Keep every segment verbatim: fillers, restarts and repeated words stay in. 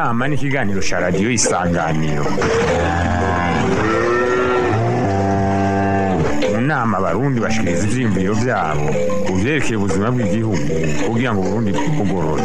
Unama n'ikiganiro ca radio Isanganiro. Unama abarundi bashikiriza ivyiyumviro vyabo kuvyerekeye ubuzima bw'igihugu kugira ngo Burundi bugorore.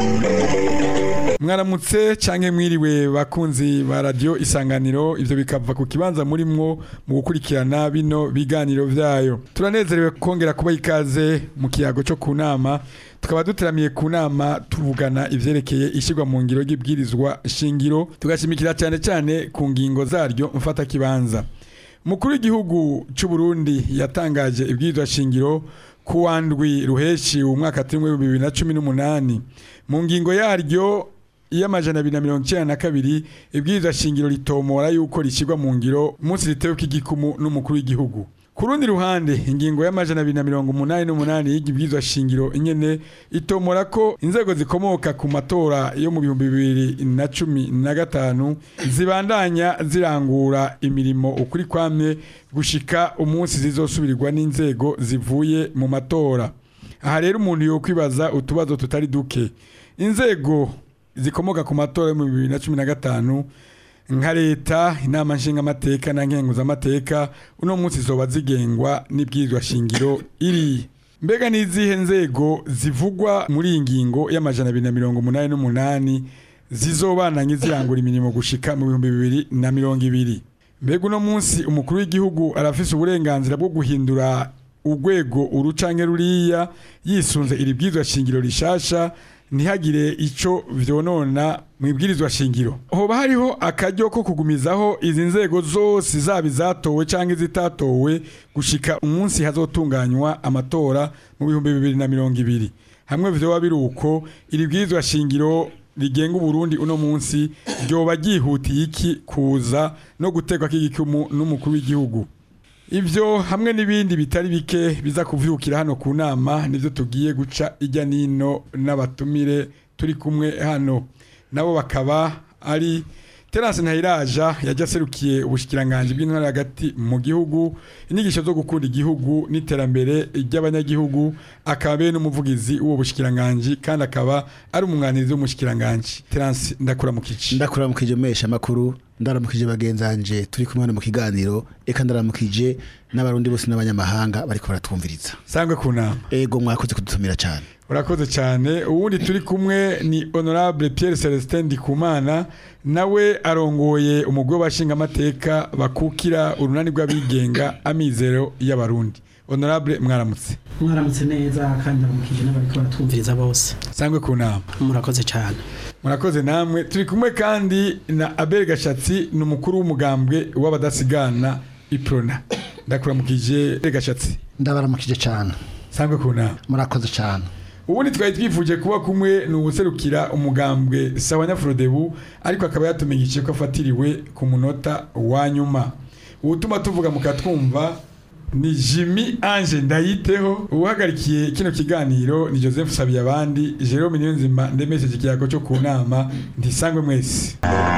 Mwaramutse canke mwiriwe bakunzi ba radio Isanganiro, ivyo bikava ku kibanza murimwo mu gukurikirana bino biganiro vyayo. Turanezerewe kongera kuba ikaze mu kiyago cyo kunama, tukaba duteramiye kunama tuvugana ivyerekeye ishigwa mu ngiro y'ibwirizwa shingiro, tugashimikira cyane cyane ku ngingo zaryo mfata kibanza. Mukuru w'igihugu cy'u Burundi yatangaje ibwirizwa shingiro ku wandwi ruheshi umwaka wa bibiri na cumi n'umunani. Mu ngingo yaryo y'amajana abiri na mirongo icyenda na kabiri ibwirizwa shingiro ritomora yuko rishyirwa mu ngiro umunsi ritewe k'igikumu n'umukuru w'igihugu. Ku rundi ruhande ingingo y'amajana abiri na mirongo umunani n'umunani y'ibwirizwa shingiro inyene itomora ko inzego zikomoka ku matora yo mu bihumbi bibiri na cumi na gatanu zibandanya zirangura imirimo ukuri kwamye gushika umunsi zizosubirirwa n'inzego zivuye mu matora. Aha rero umuntu yo kwibaza utubazo tutari duke. Inzego zikomoka ku matora yo mu bibiri na cumi na gatanu nka leta, inama nshingamateka na nkenguzamateka uno munsi zoba zigengwa n'ibwirizwa shingiro iri. Mbega n'izihe nzego zivugwa muri iyi ngingo y'amajana abiri na mirongo umunani n'umunani zizobananye zirangura imirimo gushika mu bihumbi bibiri na mirongo ibiri? Mbega uno munsi umukuru w'igihugu arafise uburenganzira bwo guhindura urwego urucanke ruriya yisunze iri bwirizwa shingiro rishasha ntihagire ico vyonona mu ibwirizwa shingiro? Hoba hariho akaryo ko kugumizaho izi nzego zose zaba izatowe canke zitatowe gushika umunsi hazotunganywa amatora mu bihumbi bibiri na mirongo ibiri? Hamwe vyoba biri uko, iri bwirizwa shingiro rigenga Burundi uno munsi ryoba ryihutiye iki kuza no gutegwa k'igikumu n'umukuru w'igihugu? Ivyo hamwe n'ibindi bitari bike biza kuvyukira hano ku nama nivyo tugiye guca ijya nino n'abatumire turi kumwe hano. Nabo bakaba ari Terence Ntahiraja yaje aserukiye ubushikiranganje bw'intwara hagati mu gihugu, inyigisho zo gukunda igihugu n'iterambere ry'abanyagihugu, akabe n'umuvugizi w'uwo bushikiranganje kandi akaba ari umwunganizi w'umushikiranganje. Terence, ndakuramukije. Ndakuramukije mesha makuru, ndaramukije bagenzanje turi kumwe mu kiganiro, eka ndaramukije n'abarundi bose n'abanyamahanga bariko baratwumviriza. Sangwe kunama. Ego mwakoze kudutumira cyane. Urakoze cyane. Uwundi turi kumwe ni Honorable Pierre Celestin Ndikumana, nawe arongoye umugwi w'abashinga amateka bakukira urunani rw'abigenga Amizero y'Abarundi. Honorable, mwaramutse. Mwaramutse neza kandi ndaramukije n'abariko baratwumviriza bose. Sangwe kunama. Murakoze cyane. Murakoze namwe. Turi kumwe kandi na Abel Gashatsi, n'umukuru w'umugambwe w'abadasigana Iprona. Ndakuramukije Gashatsi. Ndabaramukije cyane. Sangwe kunama. Murakoze cyane. Ubundi twari twifuje kuba kumwe n'ubuserukira umugambwe Sawanya Frodebu, ariko akaba yatumenyesheje ko afatiriwe ku munota wa nyuma. Ubutuma tuvuga mukatwumva ni Jimmy Ange Ndayiteho, ubuhagarikiye kino kiganiro ni Joseph Sabiyabandi, Jerome Niyonzima ndemesheje ikiyago cyo ku nama. Ntisangwe mwese.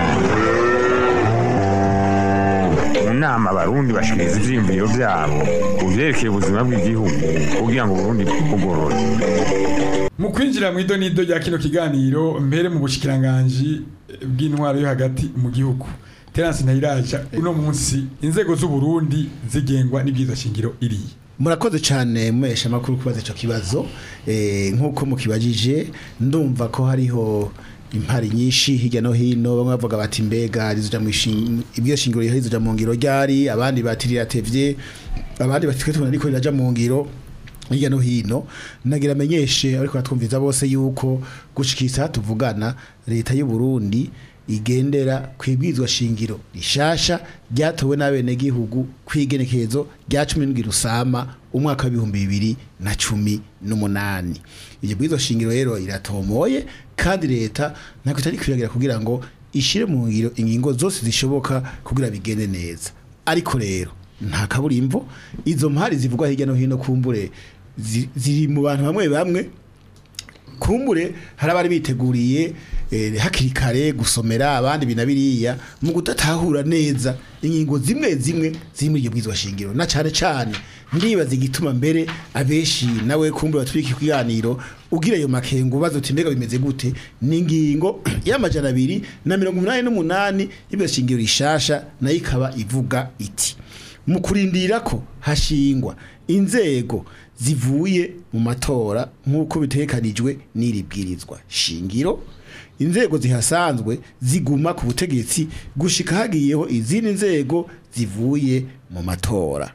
Unama abarundi bashikiriza ivyiyumviro vyabo kuvyerekeye ubuzima bw'igihugu kugira ngo Burundi bugorore. Mu kwinjira mu idonido rya kino kiganiro, mbere mu bushikiranganje bw'intwaro yo hagati mu gihugu, Terence Ntahiraja, uno munsi inzego z'u Burundi zigengwa n'ibwirizwa shingiro iri. Murakoze cyane mwesha makuru kubaza ico kibazo. Eh nkuko mukibajije, ndumva ko hariho impari nyinshi hirya no hino, bamwe bavuga bati mbega rizoja mu ibyo shingiro rizoja mu ngiro ryari, abandi bati riratevye, abandi bati twe ariko riraja mu ngiro hirya no hino. Nagira amenyeshe ariko batwumviza bose yuko gushikisa tuvugana leta y'u Burundi igendera kwibwizwa shingiro rishasha ryatowe n'abene gihugu kwigenekezo rya cumi n'indwi Rusama umwaka wa bihumbi bibiri na cumi n'umunani. Iyo bwizwa shingiro rero iratomoye kandi leta nako itari kwiyagira kugira ngo ishire mu ngiro ingingo zose zishoboka kugira bigende neza. Ariko rero nta kaburimbo, izo mpari zivugwa hirya no hino kumbure ziri mu bantu bamwe bamwe kumbure hari abari biteguriye eh, hakiri kare gusomera abandi binabiriya mu gutatahura neza ingingo zimwe zimwe ziri muri iryo bwizwa shingiro na cyane cyane ndibaza igituma mbere abeshi nawe kumbure batwiki kwiganiro ugira ayo makengo bazo timbega bimeze gute ningingo y'amajana abiri na mirongo umunani n'umunani y'ibyo shingiro rishasha nayo ikaba ivuga iti mu kurindira ko hashingwa inzego zivuye mu matora nk'uko bitekanijwe n'iribwirizwa shingiro inzego zihasanzwe ziguma ku butegetsi gushika hagiyeho izindi nzego zivuye mu matora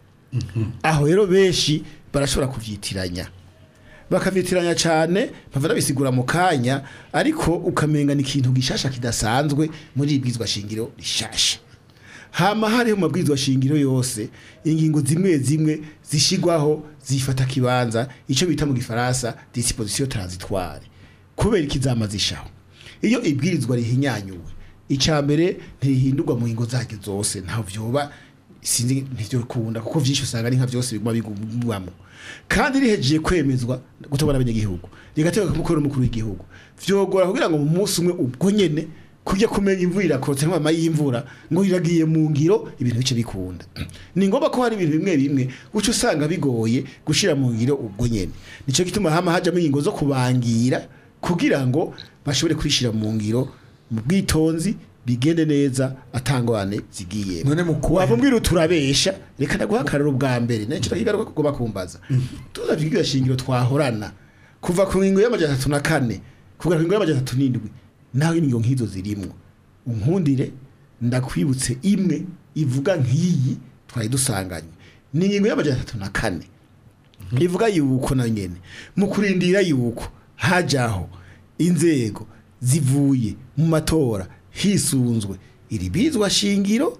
aho rero benshi barashobora kuvyitiranya bakavyitiranya cyane bavana bisigura mu kanya ariko ukamenga ni ikintu gishasha kidasanzwe muri ibwizwa shingiro rishasha hama hariho mu mabwizwa shingiro yose ingingo zimwe zimwe zishigwaho zifata kibanza ico bita mu gifaransa disposition transitoire kubera ikizamazishaho iyo ibwirizwa rihinyanyuwe icambere ntihindurwa mu ngingo zake zose nta vyoba sinzi ntivyo kunda kuko vyinshi usanga ari nka vyose biguma bigumwamo kandi rihejiye kwemezwa gutobana abanyagihugu rigateka kumukora umukuru w'igihugu vyogora kugira ngo mu munsi umwe ubwo nyene kujya kumenya imvura irakorotse nk'ama y'imvura ngo iragiye mu ngiro ibintu bice bikunda ni ngombwa ko hari ibintu bimwe bimwe uco usanga bigoye gushira mu ngiro ubwo nyene nico gituma hama hajamo ingingo zo kubangira kugira ngo bashobore kwishira mu ngiro mu bwitonzi bigende neza atangwane zigiye none mu wavumbwira turabesha reka ndaguhakarira ubwa mbere nacyo takigaruka kugoba kumbaza tuzavigira shingiro twahorana kuva ku ngingo y'amajana atatu na kane kuva ku ngingo y'amajana atatu n'indwi nawe ingingo nk'izo zirimwo unkundire ndakwibutse imwe ivuga nk'iyi twari dusanganye ni ingingo y'amajana atatu na kane ivuga yuko na nyene mu kurindira yuko hajaho inzego zivuye mu matora hisunzwe iribizwa shingiro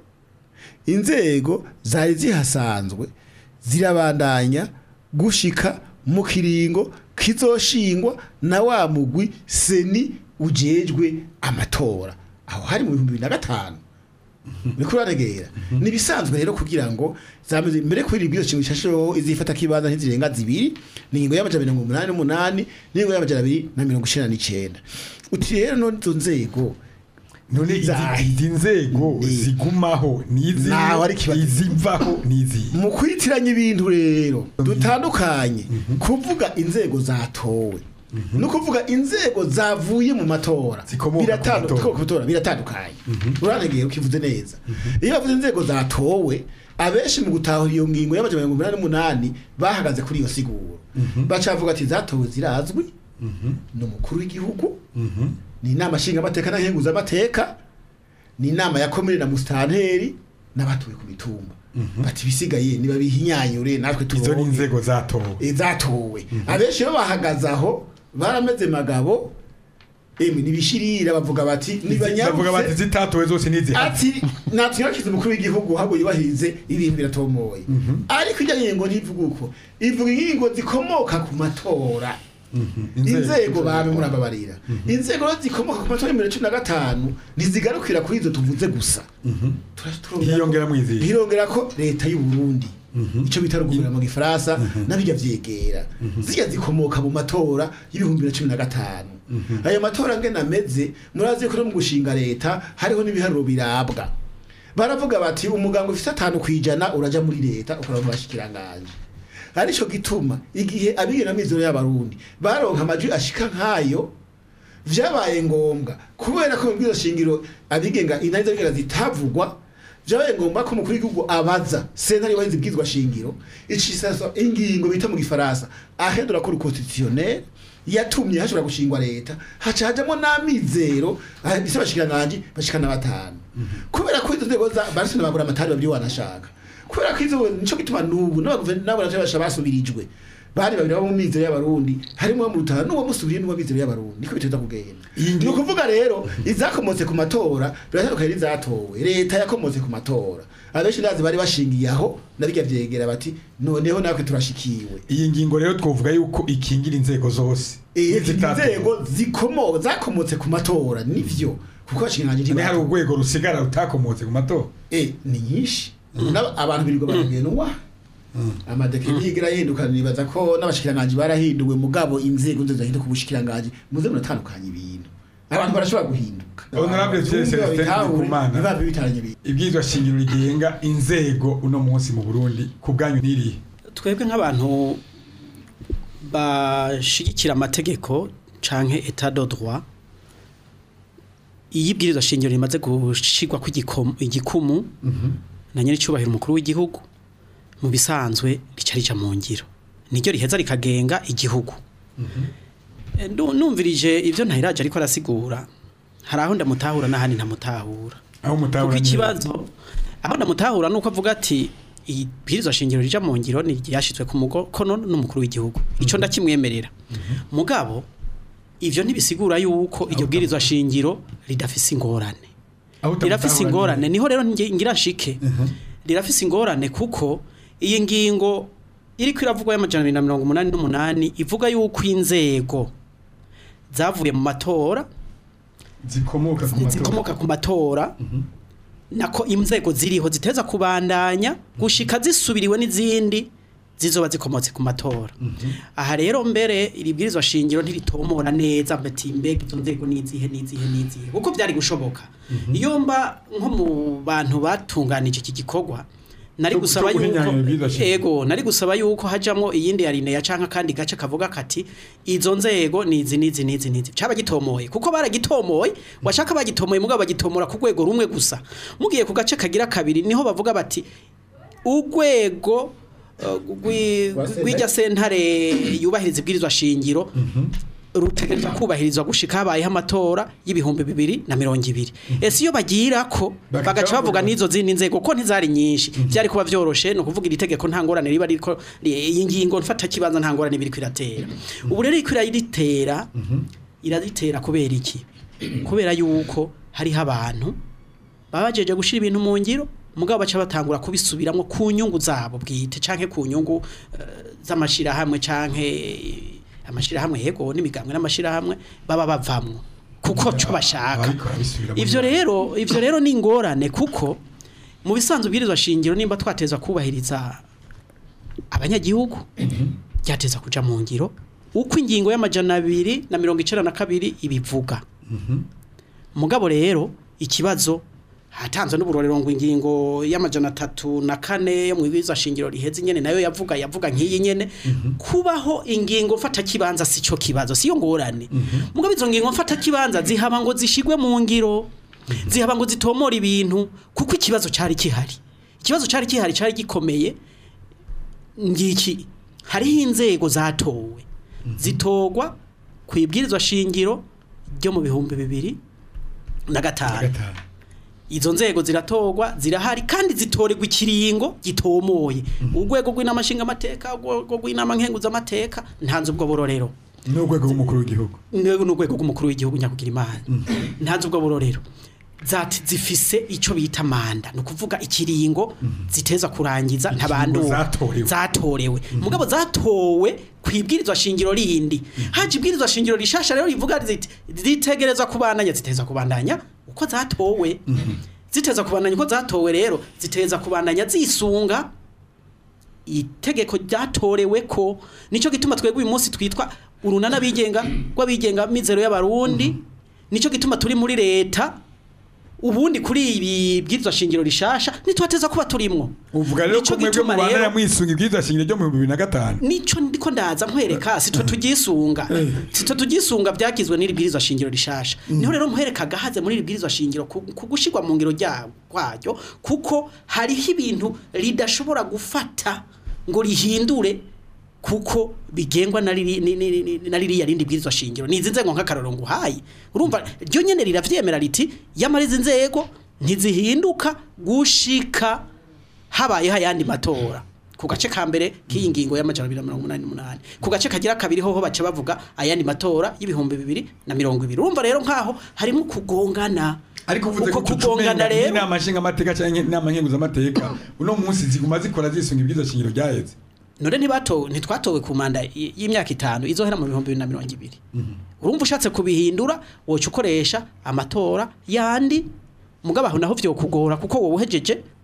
inzego zari zihasanzwe zirabandanya gushika mu kiringo kizoshingwa na wa mugwi seni ujejwe amatora aho hari mu bihumbi bibiri na gatanu bikuranegera nibisanzwe rero kugira ngo zameze mbere kuri ibyo kintu cyasho izifata kibanza ntizirenga zibiri ni ingingo y'amajana mirongo umunani n'umunani n'ingingo y'amajana abiri na mirongo icenda n'icenda uti rero no nzego none izi nzego zigumaho nizi izivaho nizi mu kwitiranya ibintu rero dutandukanye kuvuga inzego zatowe no kuvuga inzego zavuye mu matora biratandukanye biratandukanye uranegera ukivuze neza iyo bavuze inzego zatowe abeshi mu gutahura iyo ngingo y'amajana mirongo umunani n'umunani bahagaze kuri iyo siguro bacavuga ati zatowe zirazwi no mukuru w'igihugu ni inama nshinga amateka n'ahenguza amateka ni inama ya komune na mustanteri n'abatuye ku mitumba bati bisigaye niba bihinyanyure natwe tuzo ni inzego zatowe e zatowe abeshi bo bahagazaho barameze magabo emi nibishirira bavuga bati nibanyarutse bavuga bati zitatowe zose nizi ati natirakize umukuru w'igihugu habo yubahirize ibintu biratomoye ariko ijyanye ngo ntivuga uko ivuga ingingo zikomoka ku matora inzego babe murababarira inzego zikomoka ku matora ya cumi na gatanu ntizigarukira kuri izo tuvuze gusa hiyongera mwizi hirongera ko leta y'u Burundi ico bitarugumira mu gifaransa nabijya vyegera zijya zikomoka mu matora y'ibihumbi bibiri na cumi na gatanu ayo matora ngena ameze murazi ko mu gushinga leta hariho n'ibiharuro birabwa baravuga bati umugango ufite atanu kwijana uraja muri leta ukora mu bashikiranganje arico gituma igihe abigena mizero y'abarundi baronka amajwi ashika nkayo vyabaye ngombwa kubera ko mbwizo shingiro abigenga inarizo bigenga zitavugwa vyabaye ngombwa ko mukuru w'igihugu abaza sentare wahize bwizwa shingiro icisaso ingingo bita mu gifaransa ahedura ko constitutionnel yatumye hashobora gushingwa leta haca hajamo n'amizero bisa bashikiranganje bashikana batanu kubera ko izo nzego barisana bagura amatari babiri wanashaka kubera ko izo nico gituma nubu n'abaguverineri n'abasha basubirijwe bari babiri bo mu mizero y'abarundi harimo mu rutana n'uwo musubiriye n'uwo mizero y'abarundi niko biteza kugenda ni ukuvuga rero izakomotse ku matora biratandukanye n'izatowe leta yakomotse ku matora abenshi ndazi bari bashingiye aho nabijya vyegera bati noneho natwe turashikiwe iyi ngingo rero twovuga yuko ikingira inzego zose inzego zikomo zakomotse ku matora nivyo kuko bashinganje ni hari urwego rusigara rutakomotse ku matora eh ni nyinshi abantu birirwa baragenwa amadeke yigira yindukana nibaza ko n'abashikiranganje barahinduwe mugabo inzego nzo zahinduka ubushikiranganje muze munatandukanye ibintu abantu barashobora guhinduka honorable Celestin Kumana nibabe bitaranye bi ibwizwa shingiro rigenga inzego uno munsi mu Burundi ku bwanyu niri twebwe nk'abantu bashigikira amategeko canke état de droit iyibwirizwa shingiro rimaze gushigwa ku igikumu na nyiri cyubahiro umukuru w'igihugu mu bisanzwe ricarija mu ngiro niryo riheza rikagenga igihugu numvirije ivyo ntahiraje ariko arasigura hari aho ndamutahura n'ahandi ntamutahura aho mutahura ikibazo aho ndamutahura nuko avuga ati ibwirizwa shingiro rija mu ngiro ni ryashitswe ku mukono n'umukuru w'igihugu ico ndakimwemerera mugabo ivyo ntibisigura yuko iryo bwirizwa shingiro ridafise ingorane rirafise ingorane niho rero ngira shike rirafise ingorane kuko iyi ngingo iri kwiravugwa y'amajana abiri na mirongo umunani n'umunani ivuga yuko inzego zavuye mu matora zikomoka ku matora zikomoka ku matora nako inzego ziriho ziteza kubandanya gushika zisubiriwe n'izindi zizoba zikomotse ku matora aha rero mbere iribwirizwa shingiro ntiritomora neza mbati mbega izo nzego nizihe nizihe nizihe uko byari gushoboka iyo mba nko mu bantu batunganije iki gikorwa nari gusaba yuko ego nari gusaba yuko hajamwo iyindi yarine ya canka kandi gace kavuga kati izo nzego nizi nizi nizi nizi caba gitomoye kuko baragitomoye washaka bagitomoye mugabo bagitomora ku rwego rumwe gusa mugiye ku gace kagira kabiri niho bavuga bati urwego rw'ijya sentare yubahiriza ibwirizwa shingiro rutegerezwa kubahirizwa gushika habayeho amatora y'ibihumbi bibiri na mirongo ibiri ese iyo bagira ko bagaca bavuga n'izo zindi nzego ko ntizari nyinshi byari kuba byoroshe no kuvuga iri tegeko nta ngorane riba riko iyi ngingo mfata kibanza nta ngorane biri kwiratera ubu rero ikira iritera iraditera kubera iki kubera yuko hari abantu babajeje gushira ibintu mu ngiro mugabo baca batangura kubisubiramwo ku nyungu zabo bwite canke ku nyungu uh, z'amashira hamwe canke amashira hamwe yego n'imigambwe n'amashira hamwe baba bavamwo kuko cyo bashaka ivyo rero ivyo rero ni ingorane kuko mu bisanzwe bwirizwa shingiro nimba twateza kubahiriza abanyagihugu byateza kuja mu ngiro uko ingingo y'amajana abiri na mirongo icenda na kabiri ibivuga mugabo rero ikibazo hatanzwe n'uburorero ngo ingingo y'amajana atatu na kane yo mu bwirizwa shingiro riheze nyene nayo yavuga yavuga nk'iyi nyene kubaho ingingo mfata kibanza sico kibazo siyo ngorane mugabo izo ngingo mfata kibanza zihaba ngo zishigwe mu ngiro zihaba ngo zitomora ibintu kuko ikibazo cari kihari ikibazo cari kihari cari gikomeye ngiki hariho inzego zatowe zitogwa kwibwirizwa shingiro ryo mu bihumbi bibiri na gatanu izo nzego ziratogwa zirahari kandi zitorerwa ikiringo gitomoye urwego rw'inamashinga amateka urwego rw'inama nkenguza amateka ntanze ubwo bororero n'urwego rw'umukuru w'igihugu n'urwego rw'umukuru w'igihugu nyakugira imana ntanze ubwo bororero zati zifise ico bita manda no kuvuga ikiringo ziteza kurangiza ntabandu zatorewe mugabo zatowe kwibwirizwa shingiro rindi haje ibwirizwa shingiro rishasha rero rivuga ziti zitegerezwa kubandanya ziteza kubandanya uko zatowe ziteza kubandanya uko zatowe rero ziteza kubandanya zisunga itegeko ryatorewe ko nico gituma twebwe uyu munsi twitwa urunana bigenga rw'abigenga mizero y'abarundi nico gituma turi muri leta ubundi kuri ibi bwirizwa shingiro rishasha nitwateza kuba turimwo uvuga rero ko mwebwe mu Rwanda yamwisunga ibwirizwa shingiro ryo mu bibiri na gatanu nico ndiko ndaza nkwereka sitwe tugisunga sitwe tugisunga byakizwe n'iri bwirizwa shingiro rishasha niho rero nkwereka gahaze muri iri bwirizwa shingiro kugushirwa mu ngiro ryayo kuko hariho ibintu ridashobora gufata ngo rihindure kuko bigengwa na riri yarindi bwirizwa shingiro nizi nzego nk'akaroro nguhaye urumva ryo nyene riravyemera riti yamarize nzego ntizihinduka gushika habayeho ayandi matora ku gace ka mbere k'iyi ngingo y'amajana abiri na mirongo umunani n'umunani ku gace kagira kabiri hoho bace bavuga ayandi matora y'ibihumbi bibiri na mirongo ibiri urumva rero nkaho harimo kugongana ariko uvuze ko kugongana rero inama nshinga amateka cyangwa inama nkenguza amateka uno munsi ziguma zikora zisunga ibwirizwa shingiro ryaheze none ntibato ntitwatowe ku manda y'imyaka itanu izohera mu bihumbi bibiri na mirongo ibiri urumva ushatse kubihindura woca ukoresha amatora yandi mugabo aho naho vyo kugora kuko wowe uhejeje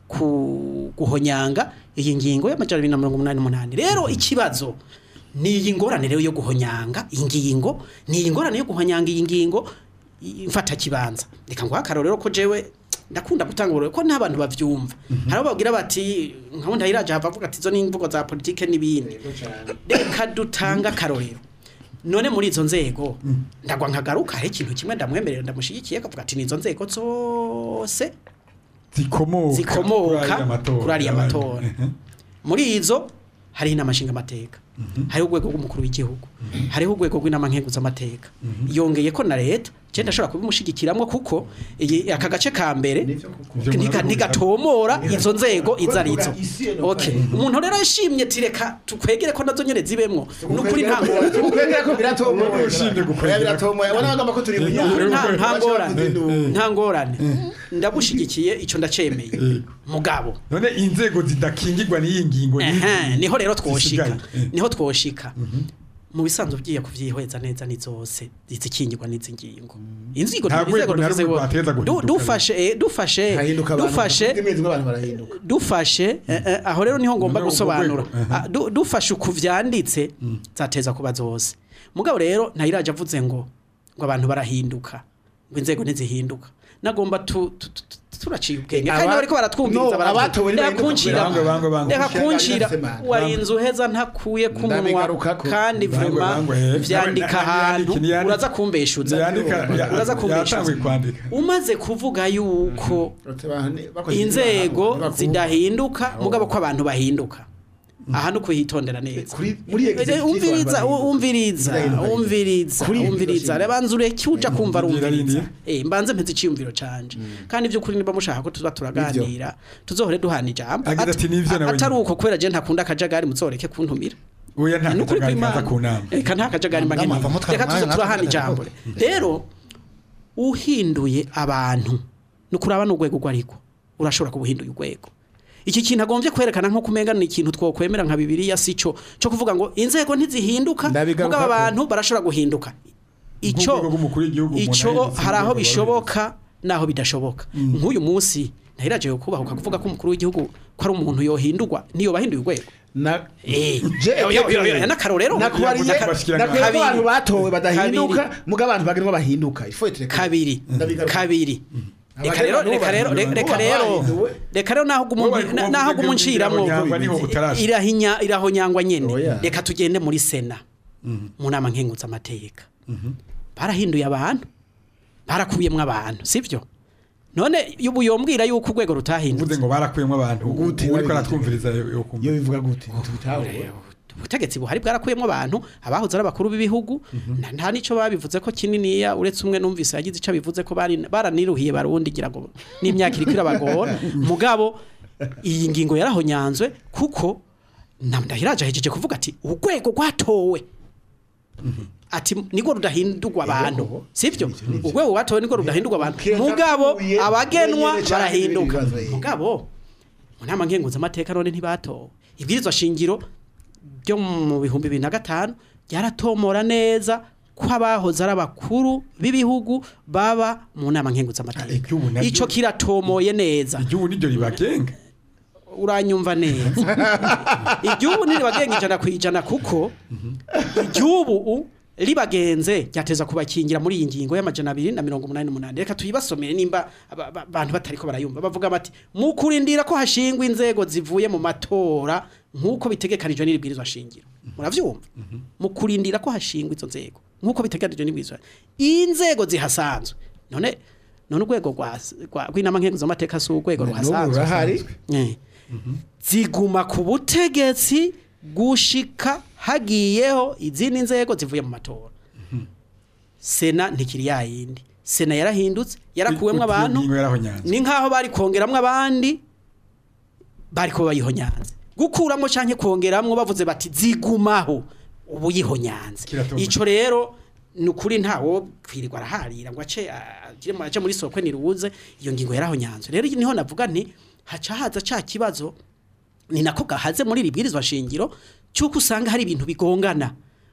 ku guhonyanga iyi ngingo y'amajana abiri na mirongo umunani n'umunani rero ikibazo ni iyi ngorane rero yo guhonyanga ingingo ni iyi ngorane yo guhonyanga iyi ngingo mfata kibanza reka ngo hakaro rero ko jewe ndakunda gutangura ko n'abantu bavyumva hari bagira bati nkabunda iraje hava avuga ati zo ni imvugo za politike n'ibindi reka dutanga karorero none muri izo nzego ndagwa nkagaruka he ikintu kimwe ndamwemerera ndamushigikiye akavuga ati nizo nzego zose zikomoka zikomoka kuri ariya matora muri izo hari inamashinga amateka hari urwego rw'umukuru w'igihugu hari urwego rw'inama nkenguza amateka yongeye ko na leta je ndashobora kubimushigikiramwe kuko aka gace ka mbere nigatomora izo nzego izarizo okay umuntu rero yashimye tireka tukwegere ko nazo nyene zibemwo nukuri ntango ukwegera ko biratomora ushimye gukwegera biratomora wana bagamba ko turi ntangorane ntangorane ndagushigikiye ico ndacemeye mugabo none inzego zidakingirwa n'iyi ngingo niho rero twoshika niho twoshika mu bisanzwe byiye kuvyihweza neza ni zose zizikingirwa n'izi ngingo inzigo inzego dufashe dufashe dufashe dufashe aho rero niho ngomba gusobanura dufashe ukuvyanditse zateza kuba zose mugabo rero ntayiraje avuze ngo ngo abantu barahinduka ngo inzego ntizihinduka nagomba tu turaciye ubwenge kandi bariko baratwumviriza barakunshira reka kunshira warinze uheza ntakuye ku munwa kandi vraiment vyandika ahantu uraza kumbeshuza uraza kumbeshuza umaze kuvuga yuko inzego zidahinduka mugabo ko abantu bahinduka aha no kuhitondera neza umviriza umviriza umviriza umviriza rabanze ureke uja kumva rumviriza eh mbanze mpeze iciyumviro canje kandi ivyo kuri niba mushaka ko tuza turaganira tuzohore duhana ijambo atari uko kwera je ntakunda akajagari muzoreke kuntumira oya nta kajagari kunama eka nta kajagari mbagene reka tuze turahana ijambo rero uhinduye abantu nukuraba n'ugwego gwariko urashobora kubuhinduye ugwego iki kintu agombye kwerekana nko kumenga ni ikintu twokwemera nka Bibiliya sico cyo kuvuga ngo inzego ntizihinduka mugabo abantu barashobora guhinduka ico ico haraho bishoboka naho bidashoboka nk'uyu munsi ntahiraje yo kubaho kuvuga ko umukuru w'igihugu ko ari umuntu yohindurwa niyo bahinduye urwego na eh je nakarorero nakubariye abantu batowe badahinduka mugabo abantu bagenwa bahinduka kabiri kabiri Reka rero reka rero reka rero reka rero naho naho gumunciramwo irahinya irahonyangwa nyene reka tugende muri sena mu nama nkengutsa amateka barahinduye abantu barakuyemwe abantu sivyo none yubu yombwira yuko urwego rutahindutse uvuze ngo barakuyemwe abantu uriko aratwumviriza yo kumva yo bivuga gute tutawe ubutegetsi buhari bwarakuyemwe abantu abahoze ari abakuru b'ibihugu nta nico babivuze ko kinini ya uretse umwe numvise yagize ico bivuze ko bari baraniruhiye barundi gira ngo n'imyaka iri kwirabagora mugabo iyi ngingo yarahonyanzwe kuko ndahiraje hejeje kuvuga ati urwego rwatowe ati niko rudahindurwa abantu sivyo urwego rwatowe niko rudahindurwa abantu mugabo abagenwa barahinduka mugabo munama nkenguza amateka none ntibatowe ibwirizwa shingiro byo mu bihumbi bibiri na gatanu yaratomora neza ko abahoze ari abakuru b'ibihugu baba mu nama nkengutsa amateka ico kiratomoye neza igihugu niryo ribagenga uranyumva neza igihugu niribagenga ijana kwijana kuko igihugu libagenze ryateza kubakingira muri iyi ngingo y'amajana abiri na mirongo umunani n'umunani reka tuyibasomere nimba abantu batariko barayumva bavuga bati mu kurindira ko hashingwa inzego zivuye mu matora nkuko bitegekanijwe n'ibwirizwa shingiro muravyumva mu kurindira ko hashingwa izo nzego nkuko bitegekanijwe n'ibwirizwa inzego zihasanzwe none none urwego rwa rw'inama nkenguzo amateka su urwego ruhasanzwe ziguma ku butegetsi gushika hagiyeho izindi nzego zivuye mu matora sena ntikiri yayindi sena yarahindutse yarakuwemwe abantu ni nkaho bari kongeramwe abandi bari ko bayihonyanze gukuramo canke kongeramwe bavuze bati zigumaho ubu yihonyanze ico rero nukuri ntawo kwirirwa araharira ngo ace agire mu ace muri sokwe niruze iyo ngingo yarahonyanze rero niho navuga nti haca haza ca kibazo ni nako gahaze muri libwirizwa shingiro cyuko usanga hari ibintu bigongana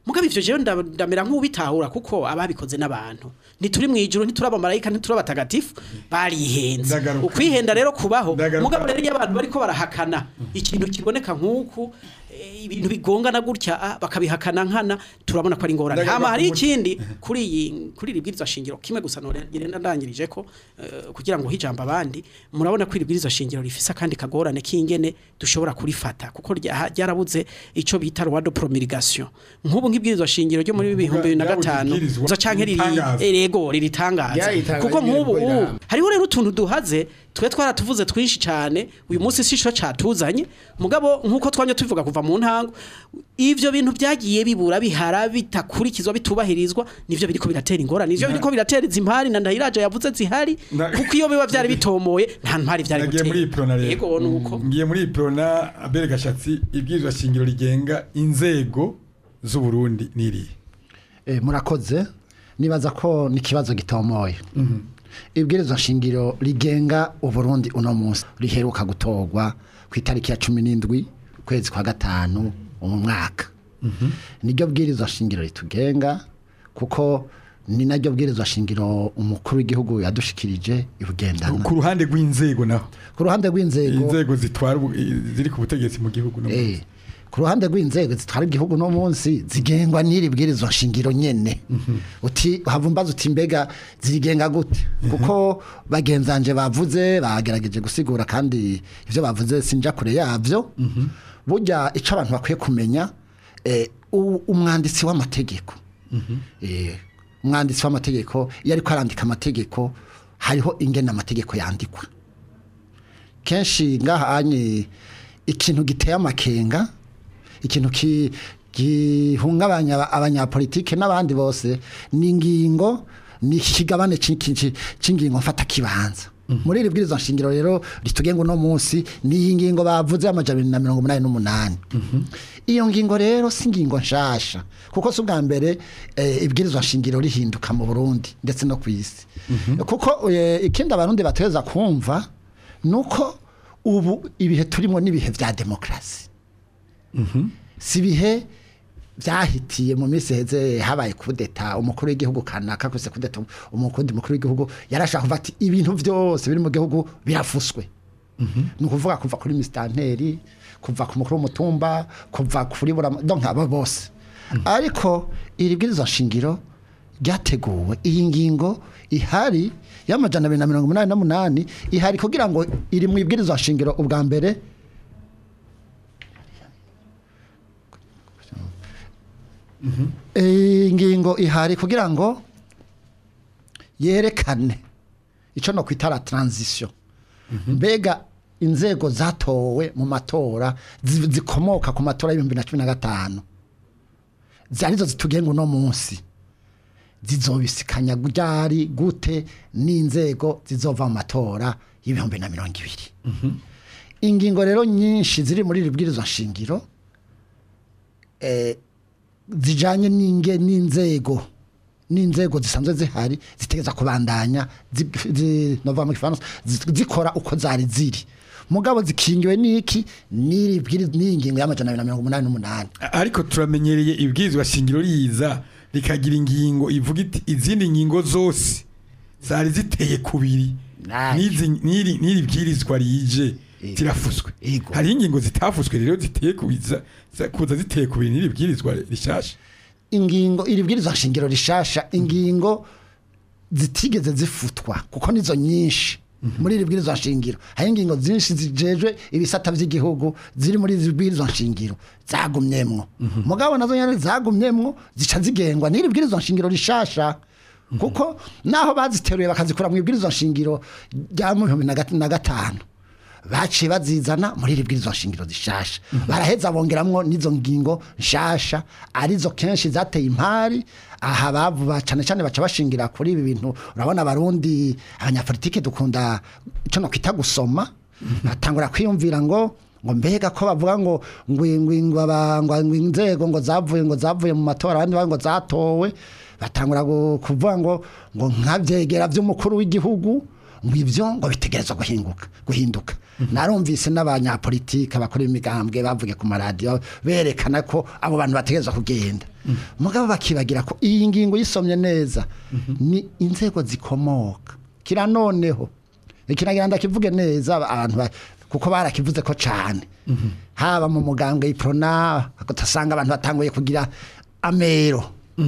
mugabe ivyo jewe nda- ndamera nk'ubitahura kuko ababikoze n'abantu ntituri mu ijuru ntituraba marayika ntiturabatagatifu barihenze Ndagaruka. ukwihenda rero kubaho Ndagaruka. mugabo rero iyo abantu bariko barahakana ikintu kiboneka nk'uku eh, ibintu bigongana gutya ah, bakabihakana nkana turabona ko ari ngorane Ndagaruka hama hari ku- ikindi kuri iyi kuri iri bwirizwa shingiro kimwe gusa nore ngenda ndangirije ko eh, kugira ngo hijamba abandi murabona ko iri bwirizwa shingiro rifisa kandi kagorane k'ingene dushobora kurifata kuko rya- ryarabuze ico bita loi de promulgation nk'ubu nk'ibwirizwa shingiro ryo muri bibiri na gatanu Ryabuzibwirizwa zo canke riri ritangaza. erego riritangaza Ryaritangaza kuko nyene nk'ubu ko riramba. hariho rero utuntu duhaze twe twaratuvuze twinshi cyane uyu munsi si cyo catuzanye mugabo nk'uko twanye tuvuga kuva mu ntango ivyo bintu byagiye bibura bihara bitakurikizwa bitubahirizwa nivyo biriko biratera ingorane nivyo biriko biratera izimpari na ndahiraje yavuze zihari Na- kuko iyo biba byari bitomoye nta ntwari byari nagiye muri iyi prona rero yego nuko ngiye muri iyi prona Abel Gashatsi ibwirizwa shingiro rigenga inzego z'u Burundi niri Eh, murakoze nibaza ko ni ikibazo gitomoye ibwirizwa shingiro rigenga uburundi uno munsi riheruka gutorwa ku itariki ya cumi n'indwi ukwezi kwa gatanu mu mwaka niryo bwirizwa shingiro ritugenga kuko ni naryo bwirizwa shingiro umukuru w'igihugu yadushikirije ibugendana ku ruhande rw'inzego naho ku ruhande rw'inzego inzego zitwara ubu- ziri ku butegetsi mu gihugu no Eh, ku ruhande rw'inzego zitwara igihugu no munsi zigengwa n'iri bwirizwa shingiro nyene uti havumbaza uti mbega zirigenga gute kuko bagenzanje bavuze bagerageje gusigura kandi ivyo bavuze sinja kure yavyo burya ico abantu bakwiye kumenya eh, u- umwanditsi w'amategeko eh, umwanditsi w'amategeko iyo ariko arandika amategeko hariho ingene amategeko yandikwa kenshi ngaha anye ikintu giteye amakenga ikintu ki gihungabanya aba- abanyapolitike n'abandi bose ni ingingo ni ikigabane c'iki- c'ingingo mfata kibanza muri iri bwirizwa nshingiro rero ritugenga uno munsi ni iyi ngingo bavuze amajana abiri na mirongo umunani n'umunani iyo ngingo rero si ingingo nshasha kuko si ubwa mbere eh, ibwirizwa nshingiro rihinduka mu Burundi ndetse no ku isi kuko eh, ikindi abarundi bateza kumva nuko ubu ibihe turimo n'ibihe vya demokrasi si ibihe byahitiye mu minsi heze habaye kudeta umukuru w'igihugu kanaka kose kudeta umukundi mukuru w'igihugu yarashaka kuva ati ibintu byose biri mu gihugu birafuswe ni ukuvuga kuva kuri misitanteri kuva ku mukuru w'umutumba kuva kuri bura donc abo bose ariko iri bwirizwa shingiro ryateguwe iyi ngingo ihari y'amajana abiri na mirongo umunani n'umunani ihari kugira ngo iri mu ibwirizwa shingiro ubwa mbere iyi ngingo ihari kugira ngo yerekane icyo no kwita la transition mbega inzego zatowe mu matora zi- zikomoka ku matora y'ibihumbi na cumi na gatanu zarizo zitugenga uno munsi zizobisikanya ryari gute n'inzego zizova mu matora y'ibihumbi na mirongo ibiri ingingo rero nyinshi ziri muri iri bwirizwa nshingiro eh, zijanye n'inge n'inzego n'inzego zisanzwe zihari zitegeza kubandanya zi- zi- nova mu Gifaransa zi- zikora uko zari ziri mugabo zikingiwe niki n'iri bwiriza n'ingingo y'amajana abiri na mirongo umunani n'umunani ariko turamenyereye ibwirizwa shingiro riza rikagira ingingo ivuga iti izindi ngingo zose zari ziteye kubiri Nayo. n'izi n'iri n'iri bwirizwa rije Ego. zirafuswe Ego. hari ingingo zitafuswe rero ziteye kubiza za- kuza ziteye kubiri n'iri bwirizwa rishasha ingingo iri bwirizwa nshingiro rishasha ingingo zitigeze zifutwa kuko nizo nyinshi muri iri bwirizwa nshingiro hari ingingo zinshi zijejwe ibisata by'igihugu ziri muri iri bwirizwa nshingiro zagumyemwo mugabo nazo nyene zagumyemwo zica zigengwa n'iri bwirizwa nshingiro rishasha kuko naho baziteruye bakazikura mu ibwirizwa nshingiro rya mu bihumbi na gat- na gatanu baciye bazizana muri iri bwirizwa nshingiro zishasha baraheza bongeramwo n'izo ngingo nshasha arizo kenshi zateye impari aha bavuba cyane cyane baca bashingira kuri ibi bintu urabona abarundi abanyapolitike dukunda ico no kwita gusoma batangura kwiyumvira ngo ngo mbega ko bavuga ngo ngwingwingwa abangwa inzego ngo zavuye ngo zavuye mu matora abandi bavuga ngo zatowe batangura gu- kuvuga ngo ngo nkavyegera vy'umukuru w'igihugu ngo ivyo ngo bitegerezwa guhinguka guhinduka narumvise n'abanyapolitike bakora imigambwe bavuge ku maradiyo berekana ko abo bantu bategerezwa kugenda mugabo bakibagira ko iyi ngingo yisomye neza ni inzego zikomoka kira noneho ikiragira ndakivuge neza abantu kuko barakivuze ko cyane haba mu mugambwe iprona agasanga abantu batanguye kugira amero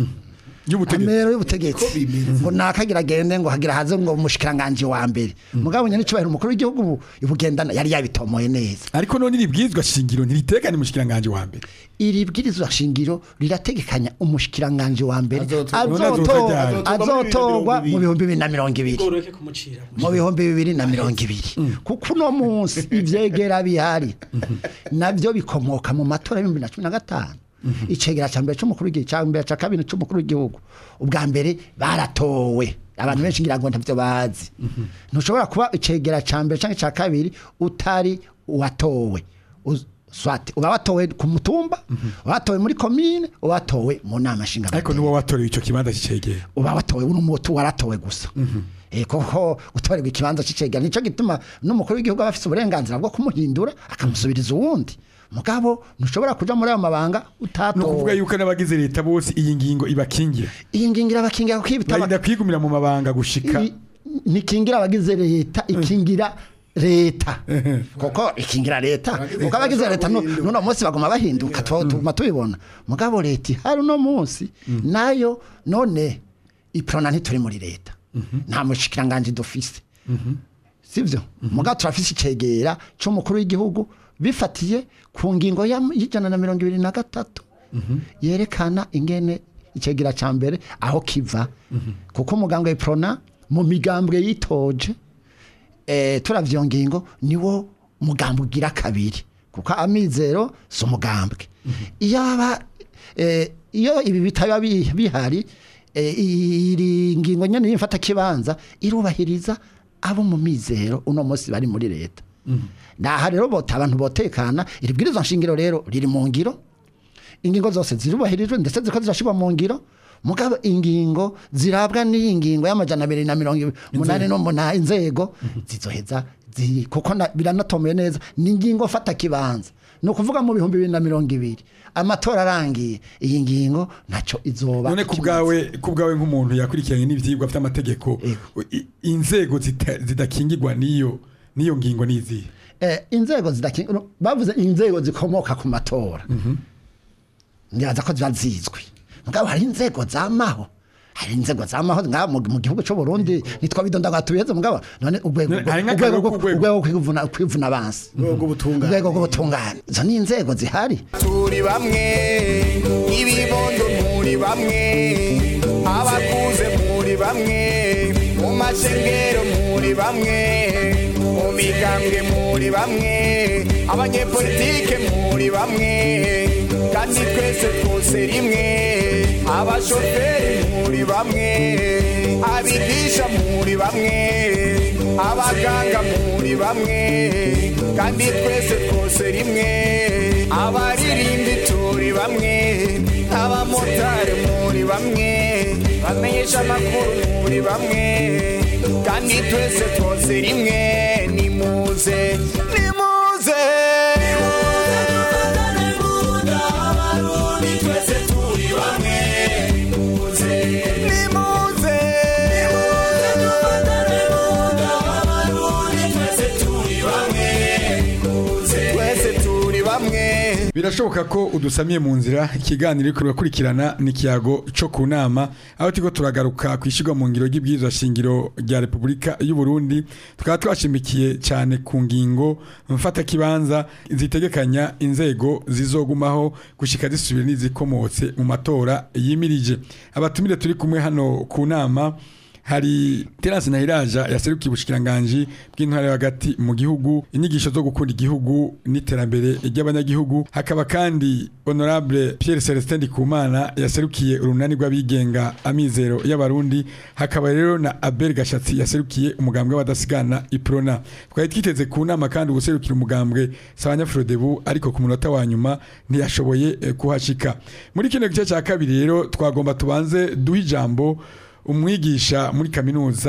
amero y'ubutegetsi ngo nakagira gende ngo hagira haze ngo umushikiranganje wa mbere mugabo nyene cyo umukuru w'igihugu ibugendana yari yabitomoye neza ariko none iribwirizwa shingiro ntiritekanye umushikiranganje wa mbere iribwirizwa shingiro rirategekanya umushikiranganje wa mbere azotorwa azotorwa mu bihumbi bibiri na mirongo ibiri mu bihumbi bibiri na mirongo ibiri kuko no munsi ivyegera bihari navyo bikomoka mu matora ya bibiri na cumi na gatanu icegera ca mbere c'umukuru w'igihugu ca mbere ca kabiri c'umukuru w'igihugu ubwa mbere baratowe abantu benshi ngira ngo ntavyo bazi ntushobora kuba icegera ca mbere canke ca kabiri utari watowe swati uba watowe ku mutumba watowe muri commune watowe mu nama nshinga ariko niwo watorewe ico kibanza c'icegera uba watowe n'umutu waratowe gusa eh koko utorerwa ikibanza c'icegera nico gituma n'umukuru w'igihugu aba afise uburenganzira bwo kumuhindura akamusubiriza uwundi mugabo ntushobora kuja muri ayo mabanga utato no kuvuga yuko n'abagize leta bose iyi ngingo ibakingira iyi ngingo irabakingira kuko ibitaba bayida kwigumira mu mabanga gushika nikingira abagize leta ikingira leta koko ikingira leta kuko abagize leta nuno munsi bagoma bahinduka tuma tubibona mugabo leta hari no munsi nayo none iprona ntituri muri leta nta mushikiranganje dufise sivyo mugabo turafise icegera c'umukuru w'igihugu bifatiye ku ngingo y'ijana na mirongo ibiri na gatatu yerekana ingene icegera ca mbere aho kiva kuko umugambwe w'iprona mu migambwe yitoje eh turavyo ngingo niwo mugambwe ugira kabiri kuko amizero so mugambwe iyo aba eh iyo ibi bitaba bihari iri ngingo nyene yimfata kibanza irubahiriza abo mu mizero uno munsi bari muri leta naha rero bota abantu botekana iribwirizwa nshingiro rero riri mu ngiro ingingo zose zirubahirijwe ndetse ziko zirashibwa mu ngiro mugabo ingingo zirabwa n'ingingo y'amajana abiri na mirongo umunani no muna inzego zizoheza kuko biranatomeye neza n'ingingo fata kibanza no kuvuga mu bihumbi bibiri na mirongo ibiri amatora arangiye iyi ngingo naco izoba none kubgawe kubgawe nk'umuntu yakurikiranye n'ivyigwa by'amategeko inzego zidakingirwa niyo niyo ngingo nizi eh inzego zidakingirwa bavuze inzego zikomoka ku matora mhm ndaza ko zazizwe ngabo hari inzego zamaho hari inzego zamaho ngabo mu gihugu cyo Burundi nitwa bidonda gatubiyeze mugabo none ugwego ugwego kwivuna kwivuna abansi ugwego gubutungana zo ni inzego zihari turi bamwe ibibondo muri bamwe abakuze muri bamwe mu mashengero muri bamwe mu migambwe muri bamwe abanyepolitike muri bamwe kandi twese twose rimwe abashoferi muri bamwe abigisha muri bamwe abaganga muri bamwe kandi twese twose rimwe abaririmbi turi bamwe abamotari muri bamwe bamenyesha amakuru muri bamwe kandi twese twose rimwe nimuze nimuze birashoboka ko udusamiye mu nzira ikiganiro kuri bakurikirana n'ikiyago cyo ku nama aho tiko turagaruka kwishirwa mu ngiro y'ibwirizwa shingiro rya Republika y'u Burundi tukaba twashimikiye cyane ku ngingo mfata kibanza zitegekanya inzego zizogumaho gushika zisubira n'izikomotse mu matora yimirije abatumire turi kumwe hano ku nama hari Terence Nahiraja yaserukiye ubushikiranganje bw'intware hagati mu gihugu inyigisho zo gukunda igihugu n'iterambere ry'abanyagihugu hakaba kandi honorable Pierre Celestin Ndikumana yaserukiye urunani rw'abigenga amizero y'abarundi hakaba rero na Abel Gashatsi yaserukiye umugambwe w'abadasigana iprona twari twiteze ku nama kandi ubuserukira umugambwe Sabanya Frodebu ariko ku munota wa nyuma ntiyashoboye eh, kuhashika muri kino gice cya kabiri rero twagomba tubanze duha ijambo umwigisha muri kaminuza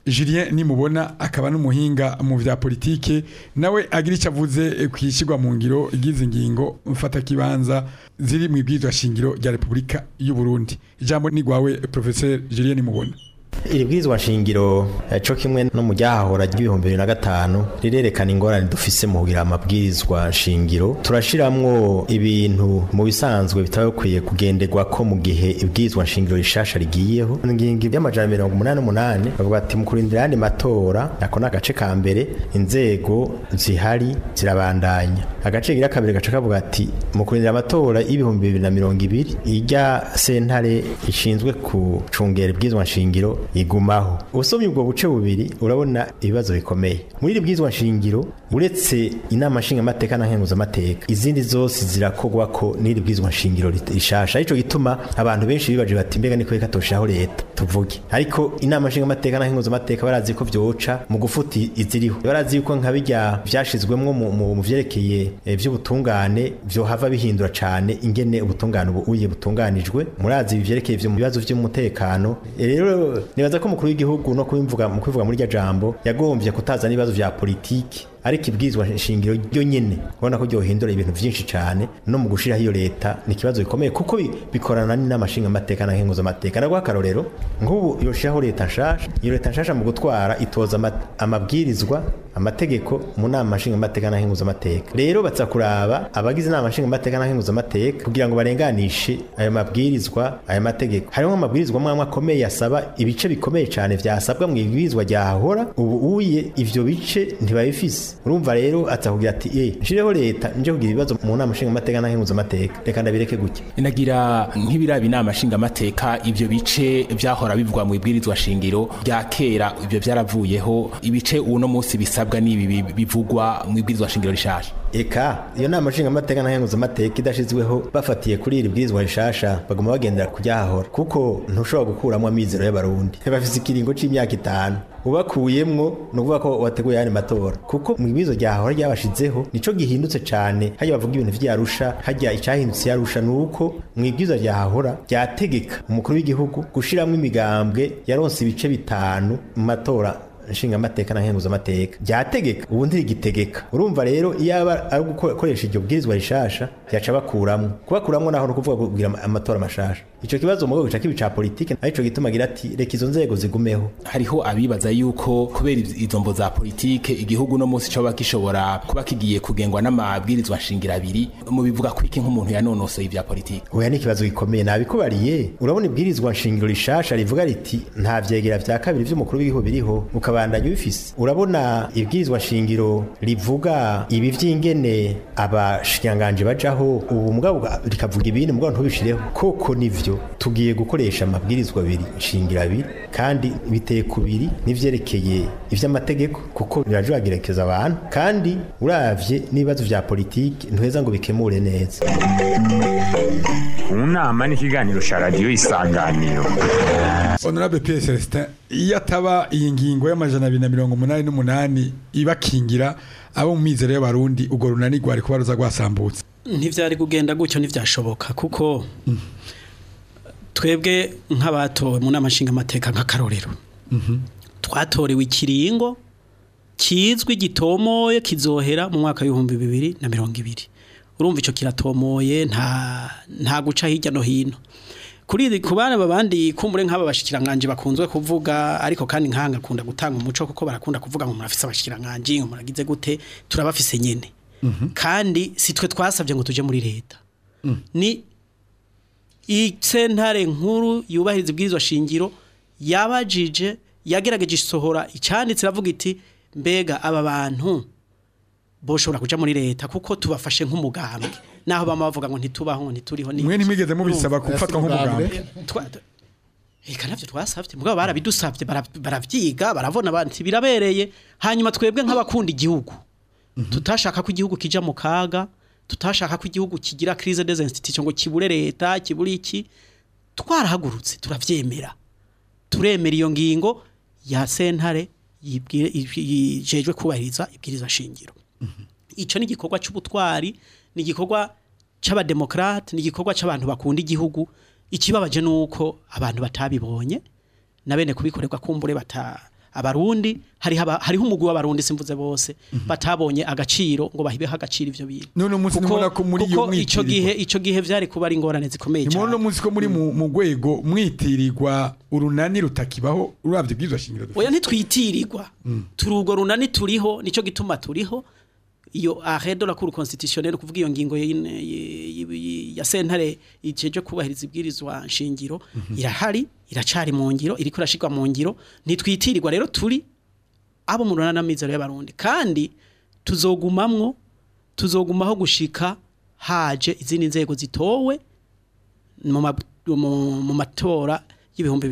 Julien Nimubona akaba n'umuhinga mu vya politike nawe agira icyo avuze kwishigwa mu ngiro igize ingingo mfata kibanza ziri mu ibwirizwa shingiro rya Republika y'u Burundi. Ijambo ni gwawe Professeur Julien Nimubona. Iri bwirizwa shingiro cyo kimwe no mu ryahahora ry'ibihumbi bibiri na gatanu rirerekana ingorane dufise mu kugira amabwirizwa shingiro. Turashiramwo ibintu mu bisanzwe bitabakwiye kugenderwa ko mu gihe ibwirizwa shingiro rishasha rigiyeho. Ingingo y'amajana mirongo umunani n'umunani bavuga ati mu kurindira yandi matora nako n'agace ka mbere inzego zihari zirabandanya. Agace gira kabiri gace kavuga ati mu kurindira amatora y'ibihumbi bibiri na mirongo ibiri irya sentare ishinzwe kucungera ibwirizwa shingiro igumaho. Usomye ubwo buce bubiri urabona ibibazo bikomeye muri iri bwizwa shingiro. Uretse inama nshinga amateka na nkenguza amateka izindi zose zirakogwa ko n'iri bwizwa shingiro rishasha. Ico gituma abantu benshi bibaje bati mbega niko katoshaho leta tuvuge, ariko inama nshinga amateka na nkenguza amateka barazi ko vyoca mu gufuti iziriho. Barazi yuko nka bijya vyashizwemwo mu vyerekeye vy'ubutungane vyo hava bihindura cane ingene ubutungane ubu uye butunganijwe. Murazi ivyerekeye vyo mu bibazo vy'umutekano. Rero nibaza ko mukuru w'igihugu no kubivuga mu kwivuga muri rya jambo yagombye kutaza n'ibibazo vya politiki, ariko ibwirizwa shingiro ryo nyene ubona ko ryo hindura ibintu vyinshi cyane no mu gushira hiyo leta ni kibazo gikomeye kuko bikorana n'amashinga amateka na nkenguza amateka. Nagwa karorero nk'ubu yoshiraho leta nshasha, iyo leta nshasha mu gutwara itoza amabwirizwa amategeko mu nama nshinga amateka na nkenguza amateka. Rero batsa kuraba abagize inama nshinga amateka na nkenguza amateka kugira ngo barenganishe ayo mabwirizwa ayo mategeko. Harimo amabwirizwa mwamwe akomeye yasaba ibice bikomeye cyane vyasabwa mu ibwirizwa ryahora, ubu uye ivyo bice ntibayifise. Urumva rero atsa kugira ati eh nshireho leta nje kugira ibibazo mu nama nshinga amateka na nkenguza amateka, reka ndabireke gutya. Inagira nk'ibiraba inama nshinga amateka ivyo bice vyahora bivugwa mu ibwirizwa shingiro rya kera, ivyo byaravuyeho ibice uno munsi bisabwa n'ibi bivugwa mu ibwirizwa shingiro rishasha. Eka iyo nama nshinga amateka na nkenguza amateka idashizweho bafatiye kuri iri bwirizwa rishasha baguma bagendera kujyahora, kuko ntushobora gukuramo amizero y'abarundi. Bafise ikiringo c'imyaka itanu ubakuyemwo no kuvuga ko wateguye yani matora, kuko mu bizo ryahora ryabashizeho nico gihindutse cyane. Hajya bavuga ibintu vyarusha, hajya icyahindutse yarusha nuko mu ibwizo ryahora ryategeka umukuru w'igihugu gushiramo imigambwe yaronse ibice bitanu mu matora nshinga amateka na nkenguza amateka byategeka, ubu ntirigitegeka. Urumva rero iyaba ari gukoresha iryo bwirizwa rishasha yaca bakuramwo kubakuramwo naho no kuvuga kugira amatora mashasha. Ico kibazo mu gice kibica politike arico gituma gira ati reka izo nzego zigumeho. Hariho abibaza yuko kubera izo mbo za politike igihugu no munsi cyo bakishobora kuba kigiye kugengwa n'amabwirizwa shingira abiri mu bivuga kwiki nk'umuntu yanonose ivya politike. Oya ni kibazo gikomeye nabikubariye. Urabona ibwirizwa shingiro rishasha rivuga riti nta vyegera vya kabiri vy'umukuru w'igihugu biriho ukabandanya bifise. Urabona ibwirizwa shingiro rivuga ibi vy'ingene abashikanganje bajaho, ubu mugabo rikavuga ibindi mugabo ntubishireho. Koko nivyo tugiye gukoresha amabwirizwa abiri shingira abiri kandi biteye kubiri n'ivyerekeye ivy'amategeko kuko birajuagerekeza abantu, kandi uravye n'ibibazo vya politike ntuheza ngo bikemure neza. Unama n'ikiganiro cha radio Isanganiro. Honorable Pierre Celestin, yataba iyi ngingo y'amajana abiri na mirongo umunani n'umunani ibakingira abo mu mizero y'abarundi ugo runani gwari kubaruza gwasambutse. Ntivyari kugenda gutyo ntivyashoboka kuko mm. twebwe nk'abatowe mu nama nshinga amateka nk'akarorero mhm twatorewe ikiringo kizwi gitomoye kizohera mu mwaka w'ibihumbi bibiri na mirongo ibiri. Urumva ico kiratomoye nta nta guca hirya no hino kuri kubana babandi kumbure nk'aba bashikiranganje bakunzwe kuvuga, ariko kandi nkanga kunda gutanga umuco kuko barakunda kuvuga ngo murafise abashikiranganje ngo muragize gute, turabafise nyene mhm kandi sitwe twasabye ngo tuje muri leta mm. ni Isentare nkuru yubahiriza ibwirizwa shingiro yabajije yagerageje isohora icyanditse ravuga iti mbega aba bantu boshobora kuja muri leta kuko tubafashe nk'umugambwe, naho bama bavuga ngo ntitubaho ngo ntituriho ni mwe nimigeze mubisaba kufatwa nk'umugambwe. Eka navyo twasavye mugabo barabidusavye baravyiga baravona abantu birabereye, hanyuma twebwe nk'abakunda igihugu tutashaka ko igihugu kija mu kaga, tutashaka ko igihugu kigira crise des institutions ngo kibure leta kiburi iki, twarahagurutse turavyemera turemera iyo ngingo ya sentare yijejwe kubahiriza ibwiriza shingiro. Ico ni gikorwa c'ubutwari, ni gikorwa c'abademokrate, ni gikorwa c'abantu bakunda igihugu. Ikibabaje nuko abantu batabibonye na bene kubikorerwa kumbure bata abarundi hari hariho umugwi w'abarundi simvuze bose batabonye agaciro ngo bahibeho agaciro ivyo bintu none umunsi nimona ko muri iyo mwitirirwa ico gihe ico gihe vyari kuba ari ingorane zikomeye cyane none umunsi ko muri mu gwego mwitirirwa urunani rutakibaho uravye bwizwa shingiro oya ntitwitirirwa turugo runani turiho nico gituma turiho iyo arrêt de la cour constitutionnelle kuvuga iyo ngingo ya sentare iceje kubahiriza ibwirizwa nshingiro irahari iracari mu ngiro iriko irashikwa mu ngiro ntitwitirirwa rero turi abo mu runana mizero y'abarundi kandi tuzogumamwo tuzogumaho gushika haje izindi nzego zitowe mu matora y'ibihumbi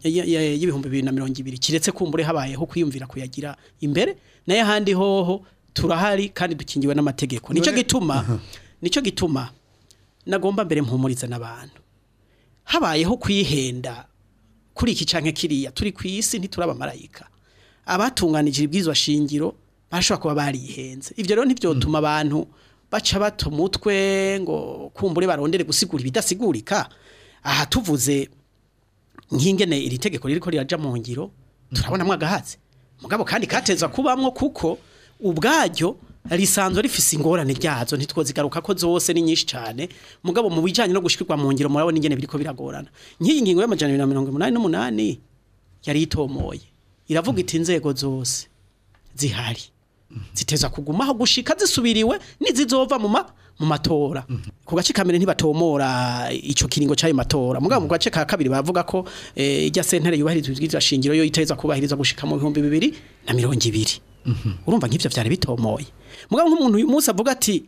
bibiri na mirongo ibiri kiretse kumbure habayeho kwiyumvira kuyagira imbere naye handi hoho turahari kandi dukingiwe n'amategeko nico gituma nico gituma nagomba mbere mpumuriza n'abantu habayeho kwihenda kuri iki canke kiriya turi kwisi ntituraba marayika abatunganije ibwizwa shingiro bashobora kuba barihenze ivyo rero ntivyotuma abantu baca bato mutwe ngo kumbure barondere gusigura ibidasigurika aha tuvuze nk'ingene iri tegeko ririko riraja mu ngiro turabona mwagahatse mugabo kandi kateza kubamwo kuko ubwaryo risanzwe rifise ingorane ryazo ntitwozigaruka ko zose ni nyinshi cyane mugabo mu bijanye no gushikirwa mu ngiro murabona ingene biriko biragorana nk'iyi ngingo y'amajana abiri na mirongo umunani n'umunani yari itomoye iravuga iti inzego zose zihari ziteza kugumaho gushika zisubiriwe nizizova mu mu matora ku gace kamere ntibatomora ico kiringo cyayo matora mugabo mu gace ka kabiri bavuga ko ijya sentare yubahiriza ibwirizwa shingiro yo iteza kubahiriza gushika mu bihumbi bibiri na mirongo ibiri urumva nk'ivyo vyari bitomoye mugabo nk'umuntu uyu munsi avuga ati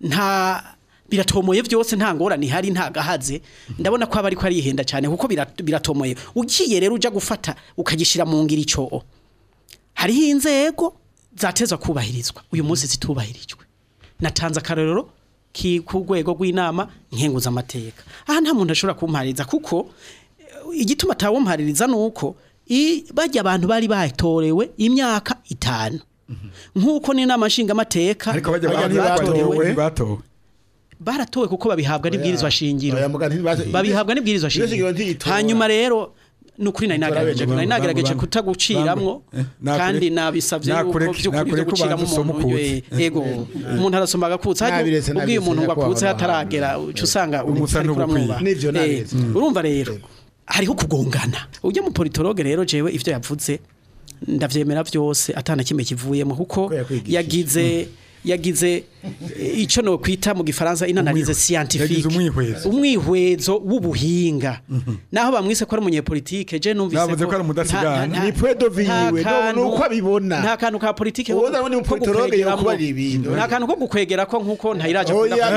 nta biratomoye vyose nta ngorane hari nta gahaze ndabona ko abari ko ari ihenda cyane kuko biratomoye ugiye rero uja gufata ukagishira mu ngira ico hari inzego zateza kubahirizwa uyu munsi zitubahirijwe natanze akarorero ki ku rwego rw'inama nkenguza amateka aha nta muntu ashobora kumpariza kuko igituma tawumpaririza nuko bajya abantu bari batorewe imyaka itanu nkuko ni nama nshinga amateka ariko bajya batorewe batowe baratowe kuko babihabwa n'ibwirizwa shingiro babihabwa n'ibwirizwa shingiro hanyuma rero nukuri nari nagerageje nari nagerageje kutaguciramwo kandi nabisavye yuko by'ukuri guciramo umuntu yego umuntu arasoma agakutsa ubwiye umuntu ngo akutse hataragera ucu usanga nivyo nabeze urumva rero hariho kugongana ujye mu politologe rero jewe ivyo yavuze ndavyemera vyose atana kimwe kivuyemo kuko yagize yagize ico no kwita mu gifaransa inanalyse scientifique umwihwezo w'ubuhinga naho bamwise ko ari umunyepolitike je numvise navuze ko ari mudasigana ni point de vue we no nuko abibona nta kantu ka politike uwo ndabona mu politologe yo kuba ari ibintu nta kantu ko gukwegera ko nkuko ntayiraje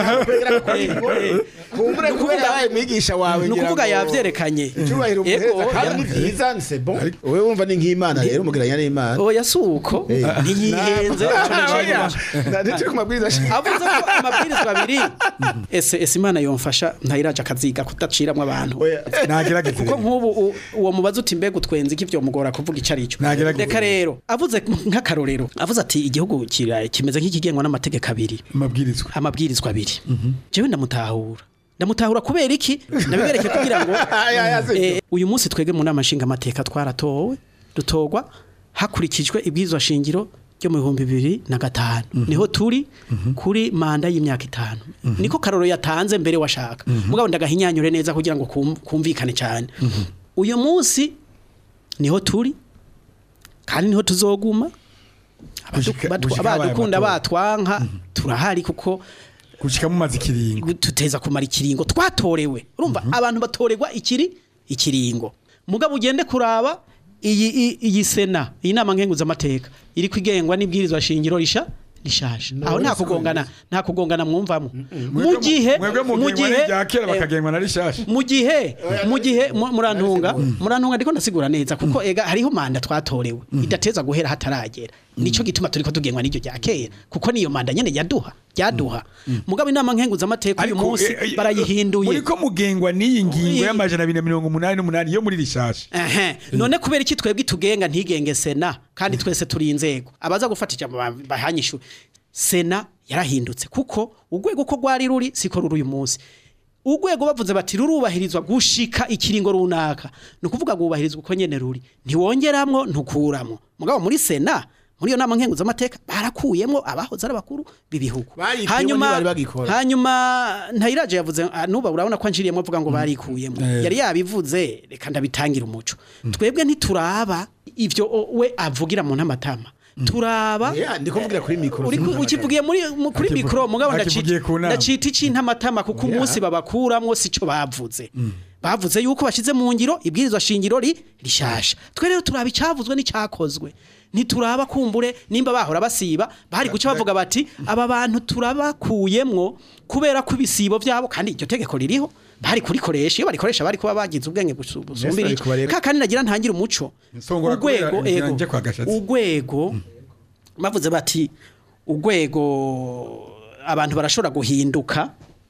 kumbure kubera abaye mwigisha wawe ngira nukuvuga yavyerekanye cyubahiro muheza kandi byiza c'est bon wewe wumva ni nk'Imana rero umugiranya n'Imana oya suko ntiyihenze ndetse kumabwiriza avuze ko amabwirizwa abiri ese ese Imana yomfasha ntayiraje akaziga kutaciramwe abantu nagerageze kuko nk'ubu uwo mubazo uti mbega utwenze iki vyomugora kuvuga icarico reka rero avuze nk'akarorero avuze ati igihugu kimeze nk'ikigengwa n'amategeko abiri amabwirizwa amabwirizwa abiri jewe ndamutahura ndamutahura kubera iki nabibereke kugira ngo uyu munsi twege mu nama nshinga amateka twaratowe dutogwa hakurikijwe ibwirizwa shingiro ryo mu bihumbi bibiri na gatanu niho turi kuri manda y'imyaka itanu niko karoro yatanze mbere washaka mugabo ndagahinyanyure neza kugira ngo kumvikane cyane uyu munsi niho turi kandi niho tuzoguma abadukunda batwanka turahari kuko gushika mu mazi kiringo tuteza kumara ikiringo twatorewe urumva abantu batorerwa ikiri ikiringo mugabo ugende kuraba iyi iyi sena iyi nama nkenguza amateka iri kwigengwa n'ibwirizwa shingiro risha rishasha aho nta kugongana nta kugongana mwumvamo mu gihe mu gihe yakera bakagengwa na rishasha mu gihe mu gihe murantunga murantunga ndiko ndasigura neza kuko ega hariho manda twatorewe idateza guhera hataragera nico gituma turiko tugengwa n'iryo ryakera kuko niyo manda nyene yaduha yaduha mugabo inama nkenguza amateka uyu munsi barayihinduye muriko mugengwa n'iyi ngingo y'amajana abiri na mirongo umunani n'umunani yo muri rishasha ehe none kubera iki twebwe tugenga ntigenge sena kandi twese turi inzego abaza gufata ijambo bahanyishu sena yarahindutse kuko urwego ko rwari ruri siko ruri uyu munsi urwego bavuze bati rurubahirizwa gushika ikiringo runaka no kuvuga gubahirizwa uko nyene ruri ntiwongeramwo ntukuramwo mugabo muri sena muri yo nama nkenguza amateka barakuyemwo abahoze ari bakuru bibihugu hanyuma hanyuma ntayiraje yavuze nuba urabona ko anjiriyemo avuga ngo barikuyemwo yari yabivuze reka ndabitangira umuco twebwe ntituraba ivyo we avugira mu ntamatama turaba ndikuvugira kuri mikro ukivugiye muri kuri mikro mugabo ndacita icintamatama kuko umunsi babakuramwo sico bavuze bavuze yuko bashize mu ngiro ibwirizwa shingiro ri rishasha twe rero turaba icavuzwe n'icyakozwe ntituraba kumbure nimba bahora basiba bari guca bavuga bati aba bantu turabakuyemwo kubera ko ibisibo byabo kandi iryo tegeko ririho bari kurikoresha iyo barikoresha bari kuba bagize ubwenge busumbiri kakandi nagira ntangira umuco urwego ego urwego bavuze bati urwego abantu barashobora guhinduka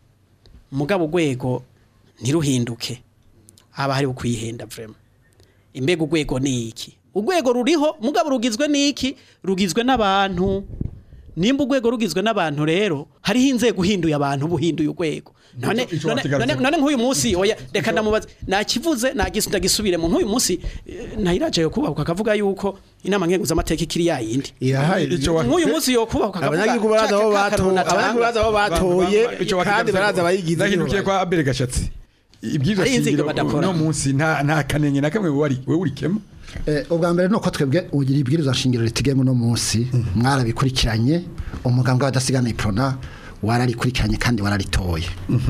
mugabo urwego ntiruhinduke haba hari ukwihenda vraiment imbega urwego ni iki urwego ruriho mugabo rugizwe n'iki rugizwe n'abantu nimba urwego rugizwe n'abantu rero hariho inzego uhinduye abantu buhinduye urwego none none none nk'uyu munsi oya reka ndamubaza nakivuze nagisubire mu nk'uyu munsi ntayiraje yo kubahuka akavuga yuko inama nkenguza amateka ikiri yayindi nk'uyu munsi yo kubahuka akavuga abantu baraza abo batoye kandi baraza bayigize nahindukiye kwa Abel Gashatsi ibyiza shingiro no munsi nta nta kanenge na kamwe wari we urikemo eh ubwa mbere nuko twebwe ugira ibwirizwa shingiro ritigemo no munsi mwarabikurikiranye umugambwe wadasigana iprona wararikurikiranye kandi wararitoye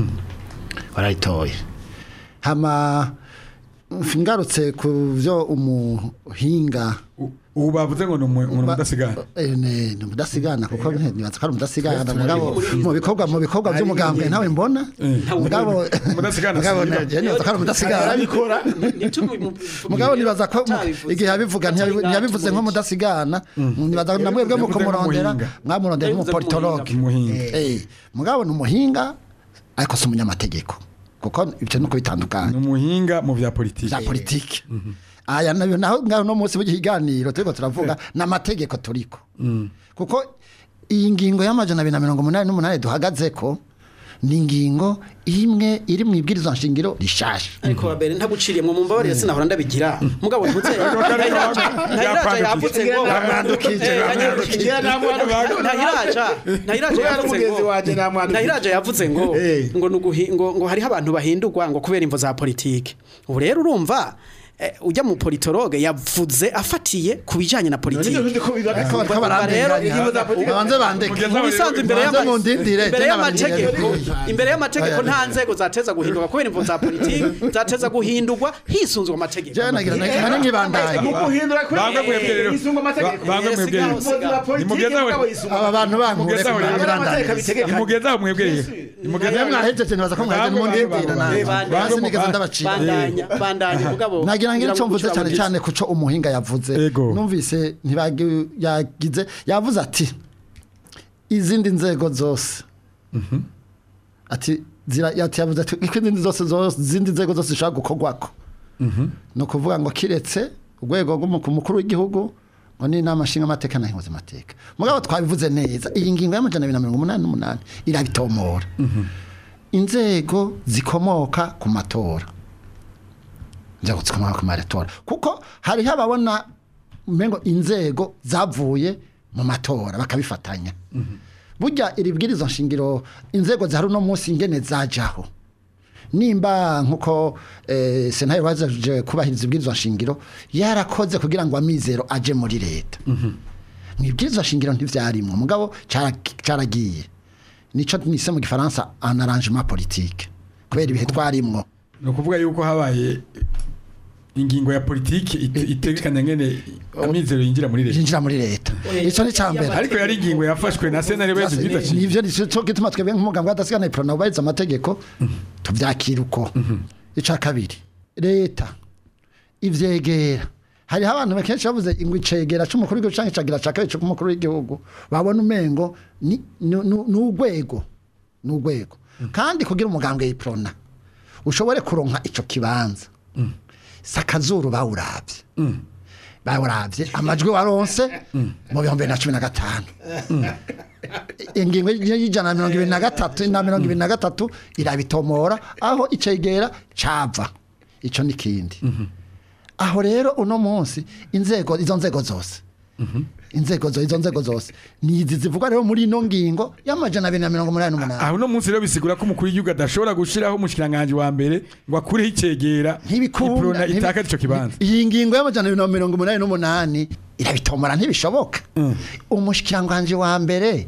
wararitoye hama ngarutse ku byo umuhinga ubu bavuze ngo ni umudasigana ni umudasigana kuko nibaza ko ari umudasigana mugabo mu bikorwa mu bikorwa by'umugambwe ntawe mbona mugabo umudasigana nibaza ko ari umudasigana abikora mugabo nibaza ko igihe yabivuga ntiyabivuze nko mudasigana nibaza namwebwe mu kumurondera mwamurondera nk'umupolitologue eh mugabo ni umuhinga ariko si umunyamategeko kuko ibyo nuko bitandukanye ni umuhinga mu bya politiki bya politiki aya nabyo naho ngaho no munsi w'ikiganiro turiko turavuga n'amategeko turiko kuko iyi ngingo y'amajana abiri na mirongo umunani n'umunani duhagazeko ni ingingo imwe iri mu ibwirizwa nshingiro rishasha ariko babere ntaguciriye mu mumbabarire sinahora ndabigira mugabo ntuze ntayiraje yavuze ngo bamwandukije ntayiraje ntayiraje yavuze ngo ntayiraje yavuze ngo ngo ngo ngo hariho abantu bahindurwa ngo kubera imvo za politike ubu rero urumva ujya mu politologue yavuze afatiye kubijanye na politiki rero abanze bandeke mubisanzwe imbere imbere y'amategeko imbere y'amategeko nta nzego zateza guhinduka kubera imvo za politiki zateza guhindurwa hisunzwe amategeko je nagira nane nkibandanye mu guhindura kuri hisunzwe amategeko bangwe mwebwe nimugezaho aba bantu bankure nimugezaho mwebwe nimugezaho mwahejeje nibaza ko mwahejeje mu ndindira nawe basi nigeze ndabacira bandanya bandanya mugabo nagira ngira cyo mvuze cyane cyane kuco umuhinga yavuze numvise ntibagize yavuze ati izindi nzego zose ati zira yati yavuze ati ikindi zose zose zindi nzego zose zishaka gukogwako no kuvuga ngo kiretse urwego rw'umukuru w'igihugu ngo ni nama nshinga amateka na hingoza amateka mugabo twabivuze neza iyi ngingo y'amajana abiri na mirongo umunani n'umunani irabitomora inzego zikomoka ku matora nzego zikomoka ku matora kuko hari hababona mengo inzego zavuye mu matora bakabifatanya burya iri bwirizo nshingiro inzego za runo munsi ingene zajaho nimba nkuko eh, sentare waje kubahiriza ibwirizwa nshingiro yarakoze kugira ngo amizero aje muri leta mwibwirizwa nshingiro ntivyarimwe mugabo caragiye nico nise mu gifaransa un arrangement politique kubera ibihe twarimwo no kuvuga yuko habaye ingingo ya politiki itegekanya ngene amizero yinjira muri leta yinjira muri leta ico ni cambere ariko yari ingingo yafashwe na sentare wese bidashye nivyo nico gituma twebwe nk'umugambwe adasigana iprona ubariza amategeko tuvyakira uko ica kabiri leta ivyegera hari abantu bekenshi bavuze ingwe icegera c'umukuru w'igihugu canke cagira cakaye c'umukuru w'igihugu babona umengo ni n'ugwego n'ugwego kandi kugira umugambwe iprona ushobore kuronka ico kibanza sakazuru bawuravye baburavye amajwi waronse mu bihumbi na cumi na gatanu ingingo y'ijana na mirongo ibiri na gatatu na mirongo ibiri na gatatu irabitomora aho icegera cava ico nikindi aho rero uno munsi inzego izo nzego zose inzego zo izo nzego zose nizi zivuga rero muri ino ngingo y'amajana abiri na mirongo umunani n'umunani aho no munsi rero bisigura ko umukuru w'igihugu adashobora gushiraho umushikiranganje wa mbere ngo akureho icegera ntibikunda itaka ico kibanza iyi ngingo y'amajana abiri na mirongo umunani n'umunani irabitomora ntibishoboka umushikiranganje wa mbere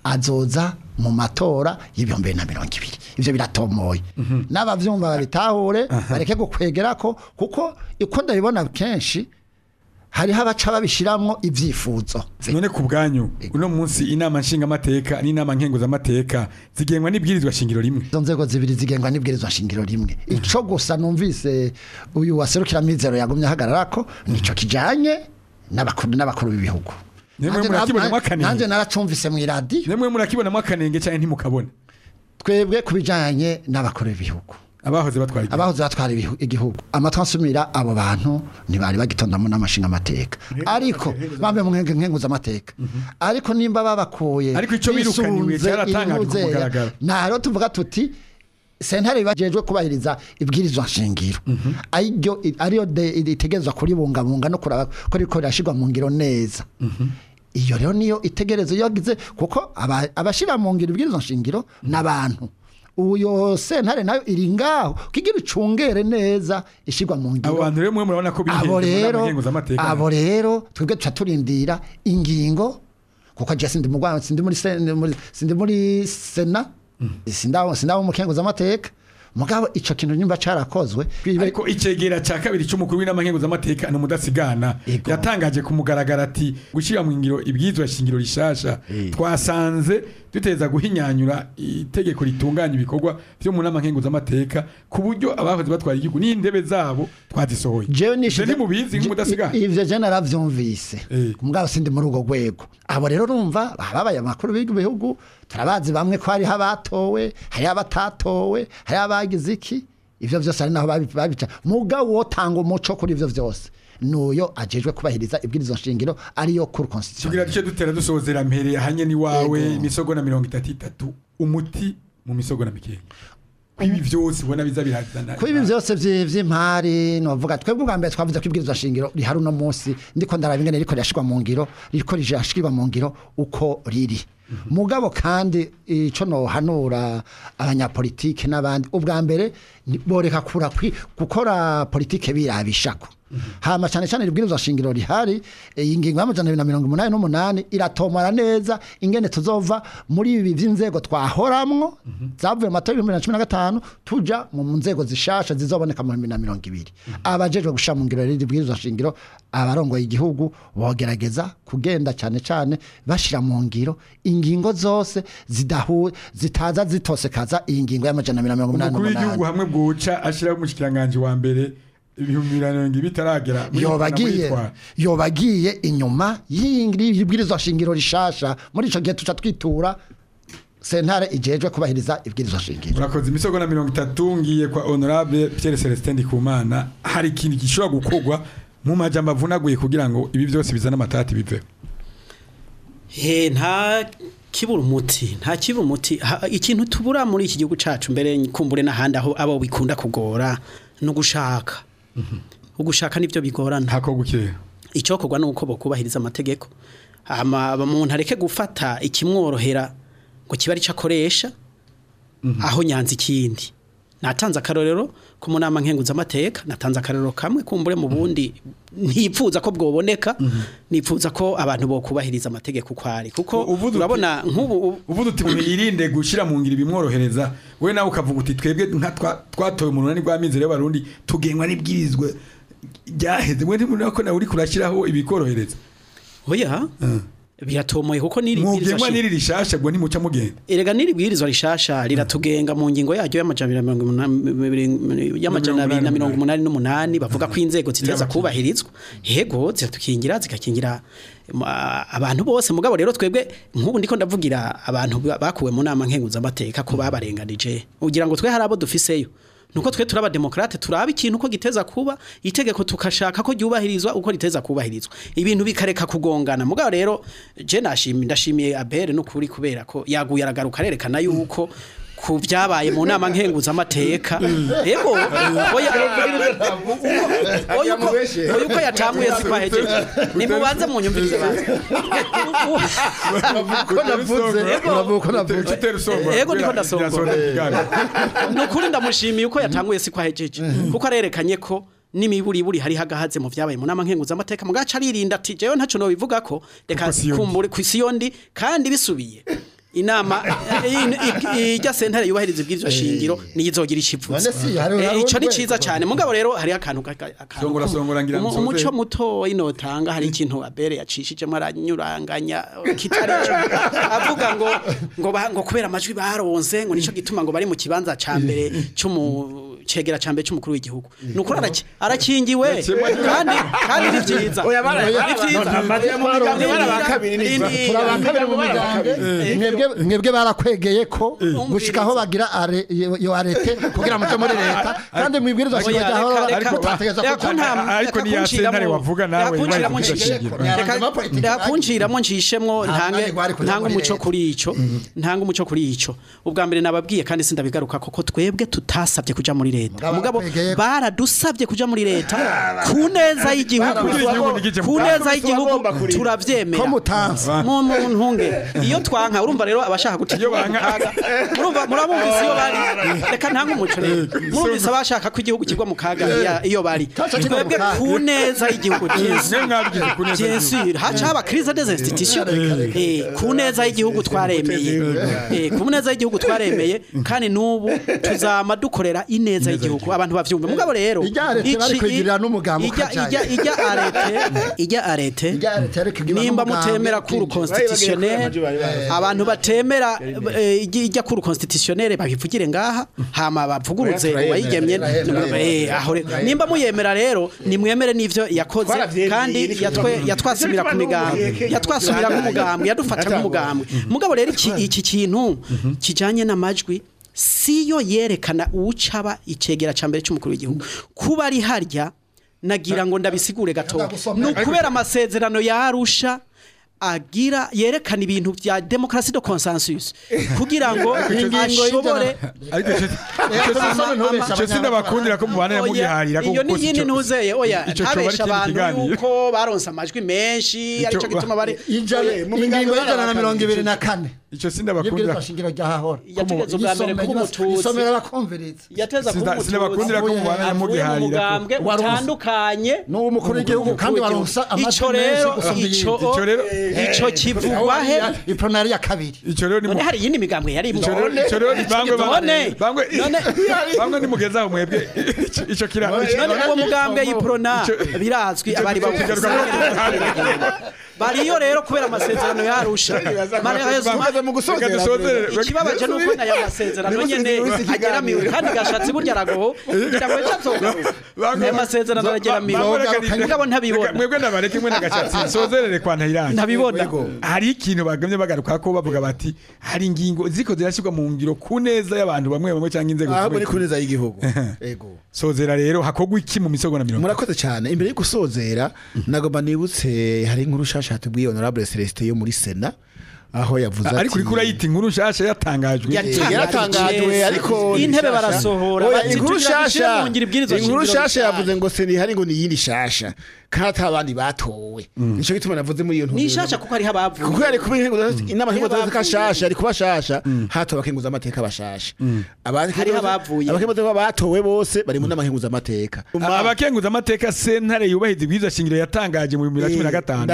azoza mu matora y'ibihumbi bibiri na mirongo ibiri ivyo biratomoye n'abavyumva babitahure bareke gukwegerako kuko iko ndabibona kenshi hari habaca babishiramwo ivyifuzo none ku bwanyu uno munsi inama nshinga amateka n'inama nkenguza amateka zigengwa n'ibwirizwa shingiro rimwe izo nzego zibiri zigengwa n'ibwirizwa shingiro rimwe ico gusa numvise uyu waserukira mizero yagumye ahagararako nico kijanye n'abakuru n'abakuru b'ibihugu nemwe murakibonamo akanenge nanje naracumvise mu iradi nemwe murakibonamo akanenge cyane ntimukabona twebwe kubijanye n'abakuru b'ibihugu abahoze batwara igihugu abahoze batwara igihugu amatwansumira abo bantu ntibari bagitondamo n'amashinga amateka ariko bambe mu nkenge nkenguza amateka ariko nimba babakuye ariko ico birukaniwe cyaratangaje ku mugaragaro naro tuvuga tuti sentare bajejwe kubahiriza ibwirizwa nshingiro ayo ariyo itegerezwa kuri bungabunga no kuraba ko riko rashirwa mu ngiro neza iyo rero niyo itegerezo yagize kuko abashira mu ngiro ibwirizwa nshingiro n'abantu uyo sentare nayo iri ngaho kigira icungere neza ishirwa mu ngiro abo bantu rero mwe murabona ko bihenze abo rero abo rero twebwe tuca turindira ingingo kuko je sindi mu Rwanda sindi muri sindi muri sena sindaho sindaho mukenguza amateka mugabo ico kintu nyumba carakozwe ariko icegera ca kabiri cy'umukuru w'inamankenguza amateka no mudasigana yatangaje ku mugaragara ati gushira mu ngiro ibwizwa shingiro rishasha twasanze duteza guhinyanyura itegeko ritunganya ibikorwa byo mu namankenguza amateka ku buryo abahoze batwara igihugu n'indebe zabo twazisohoye jewe ni mubizi nk'umudasigana ivyo je naravyumvise mugabo sindi muri ugo gwego abo rero urumva babaye amakuru b'igihugu turabazi bamwe ko hari habatowe hari abatatowe hari abagize iki ivyo vyose ari naho babica mugabo wotanga umuco kuri ivyo vyose nuyo ajejwe kubahiriza ibwirizo nshingiro ariyo cour constitutionnelle tugira duce dutera dusozera mpere hanye ni wawe imisogo na mirongo itatu itatu umuti mu misogo na mikeye kwibi vyose ubona biza birazana kwibi vyose vy'impari novuga twebwe bwa mbere twavuze ko ibwirizo nshingiro rihari uno munsi ndiko ndarabingene riko rashirwa mu ngiro riko rishirwa mu ngiro uko riri mugabo kandi ico no hanura abanyapolitike n'abandi ubwa mbere boreka kura gukora politike birabishako hama cyane cyane ibwirizwa shingiro rihari ingingo y'amajana abiri na mirongo umunani n'umunani iratomara neza ingene tuzova muri ibi vy'inzego twahoramwo zavuye mu matora y'ibihumbi bibiri na cumi na gatanu tuja mu nzego zishasha zizoboneka mu bihumbi bibiri na mirongo ibiri abajejwe gushira mu ngiro ibwirizwa shingiro abarongoye igihugu bogerageza kugenda cyane cyane bashira mu ngiro ingingo zose zidahu zitaza zitosekaza iyi ngingo y'amajana abiri na mirongo umunani n'umunani umukuru w'igihugu hamwe bwoca ashiraho umushikiranganje wa mbere ibihumbi mirongo bitaragera yobagiye yobagiye inyuma y'ingiri ibwirizwa shingiro rishasha muri ico gihe tuca twitura sentare ijejwe kubahiriza ibwirizwa shingiro urakoze imisogo na mirongo itatu ngiye kwa honorable Pierre Celestin Ndikumana hari ikintu gishobora gukorwa mu majambo avunaguye kugira ngo ibi byose bizana amatati biveho he nta kibura umuti nta kibura umuti ikintu tubura muri iki gihugu cacu mbere kumbure n'ahandi aho abo bikunda kugora no gushaka ugushaka nivyo bigorana hako gukira icyo kogwa nuko bokubahiriza amategeko ama umuntu areke gufata ikimworohera ngo kiba ari cakoresha aho nyanza ikindi natanze akarorero ku munama nkenguza amateka natanze akarorero kamwe kumbure mu bundi ntipfuza ko bwoboneka nipfuza ko abantu bokubahiriza amategeko kwari kuko urabona nk'ubu uvuze uti mwirinde gushira mu ngiri bimworohereza we nawe ukavuga uti twebwe nka twatoye mu runani rwa mizero y'abarundi tugengwa n'ibwirizwe ryaheze we ntimuri ko nawe uri kurashiraho ibikorohereza oya biratomoye kuko niri bwirizwa niri rishasha bwo ntimuca mugenda erega niri bwirizwa rishasha riratugenga mu ngingo yaryo y'amajana y'amajana na mirongo umunani n'umunani bavuga ko inzego ziteza kubahirizwa hego zitukingira zikakingira abantu bose mugabo rero twebwe nk'ubu ndiko ndavugira abantu bakuwe mu nama nkenguza amateka ko babarenganije ugira ngo twe hari abo dufiseyo nuko twe turaba demokrate turaba ikintu uko giteza kuba itegeko tukashaka ko ryubahirizwa uko riteza kubahirizwa ibintu bikareka kugongana mugabo rero je nashimiye ndashimiye Abere no kuri kubera ko yaguye aragaruka arerekana yuko ku byabaye mu nama nkenguza amateka yego oya oya oya uko yatanguye sikwahejeje nimubanze mu nyumvirize baze ko navuze uravuga navuze yego ndiko ndasonga nukuri ndamushimiye uko yatanguye sikwahejeje kuko arerekanye ko nimiburi buri hari hagahaze mu vyabaye mu nama nkenguza amateka mugaca aririnda ati jewe ntaco no bivuga ko reka kumbure kwisiyondi kandi bisubiye inama ijya sentare yubahiriza ibwirizwa shingiro niyizogira icivuze ico ni ciza cyane mugabo rero hari akantu songora songora ngira musoze umuco muto inotanga hari ikintu Abere yacishije maranyuranganya kitarico avuga ngo ngo ngo kubera amajwi baronse ngo nico gituma ngo bari mu kibanza ca mbere cy'umu cegera cambe cy'umukuru w'igihugu nuko araki arakingiwe kandi kandi ni vyiza oya bara ni vyiza mwebwe mwebwe barakwegeye ko gushikaho bagira are yo arete kugira muje muri leta kandi mwibwirizwa shingiro ariko ariko ni ya sentare wavuga nawe yakunjiramo njishemwo ntange ntange umuco kuri ico ntange umuco kuri ico ubwa mbere nababwiye kandi sindabigaruka koko twebwe tutasabye kuja muri leta mugabo baradusabye kuja muri leta ku neza y'igihugu ku neza y'igihugu turavyemera mu ntunge iyo twanka urumva rero abashaka gutiyo banka urumva murabumvise iyo bari reka ntanga umuco rero murumvise abashaka ko igihugu kigwa mu kaga iyo bari twebwe ku neza y'igihugu cyensire haca haba crise des institutions eh ku neza y'igihugu twaremeye eh ku neza y'igihugu twaremeye kandi nubu tuzama dukorera ineza y'igihugu abantu bavyumva mugabo rero ijya ijya ijya arete ijya arete nimba mutemera kuru constitutionnel abantu batemera ijya kuru constitutionnel babivugire ngaha hama bavuguruze wayigemye aho nimba muyemera rero nimwemere nivyo yakoze kandi yatwe yatwasubira ku migambi yatwasubira ku mugambi yadufata ku mugambi mugabo rero iki kintu kijanye n'amajwi siyo yerekana ucaba icegera ca mbere cy'umukuru w'igihugu kuba ari harya nagira ngo ndabisigure gato nukubera amasezerano yarusha agira yerekana ibintu bya democracy de consensus kugira ngo ashobore cyo sinda bakundira ko mubana ya mugiharira ko iyo ni yindi ntuzeye oya abesha abantu yuko baronsa amajwi menshi arico gituma bari ingingo y'ijana na mirongo ibiri na kane ico sinda bakundira shingiro ryahahora yategeze bwa mbere ko umutuzi isomera abakonferensi yateza ko sinda bakundira ko mubana ya mugiharira ko utandukanye n'uwo mukuru w'igihugu kandi baronsa amajwi menshi gusomba ico rero ico kivugwa he ipronari ya kabiri ico rero ni hari yindi migambwe yari ico rero ico rero bangwe bangwe none bangwe ni mugeza mwebwe ico kira none uwo mugambwe y'iprona birazwi abari bavuga bariyo rero kubera amasezerano yarusha maze mu gusozera ikibabaje nuko aya masezerano nyene ageramiwe kandi gashatsi burya aragoho kugira ngo cyatsoga aya masezerano ageramiwe mugabo ntabibona mwebwe nabareke mwe nagashatsi sozerere kwa ntayiranga ntabibona hari ikintu bagamye bagaruka ko bavuga bati hari ingingo ziko zirashirwa mu ngiro ku neza y'abantu bamwe bamwe cyangwa inzego ahubwo ni ku neza y'igihugu yego sozera rero hakogwa iki mu misogo na mirongo murakoze cyane imbere yo gusozera nagomba nibutse hari inkuru shasha tubwiye honorable Celestin yo muri Sena aho yavuze ati ariko kuri yita inkuru shasha yatangajwe yatangajwe ariko intebe barasohora bati inkuru shasha inkuru shasha yavuze ngo Sena hari ngo ni yindi shasha kata abandi batowe nico gituma navuze muri iyo ntu ni shasha kuko ari habavuye kuko ari kuba inama hingo zaka shasha ari kuba shasha hato bakenguza amateka bashasha abandi hari habavuye abakenguza batowe bose bari mu nama hingo amateka abakenguza amateka sentare yubahize bwiza shingiro yatangaje mu bibiri na cumi na gatanu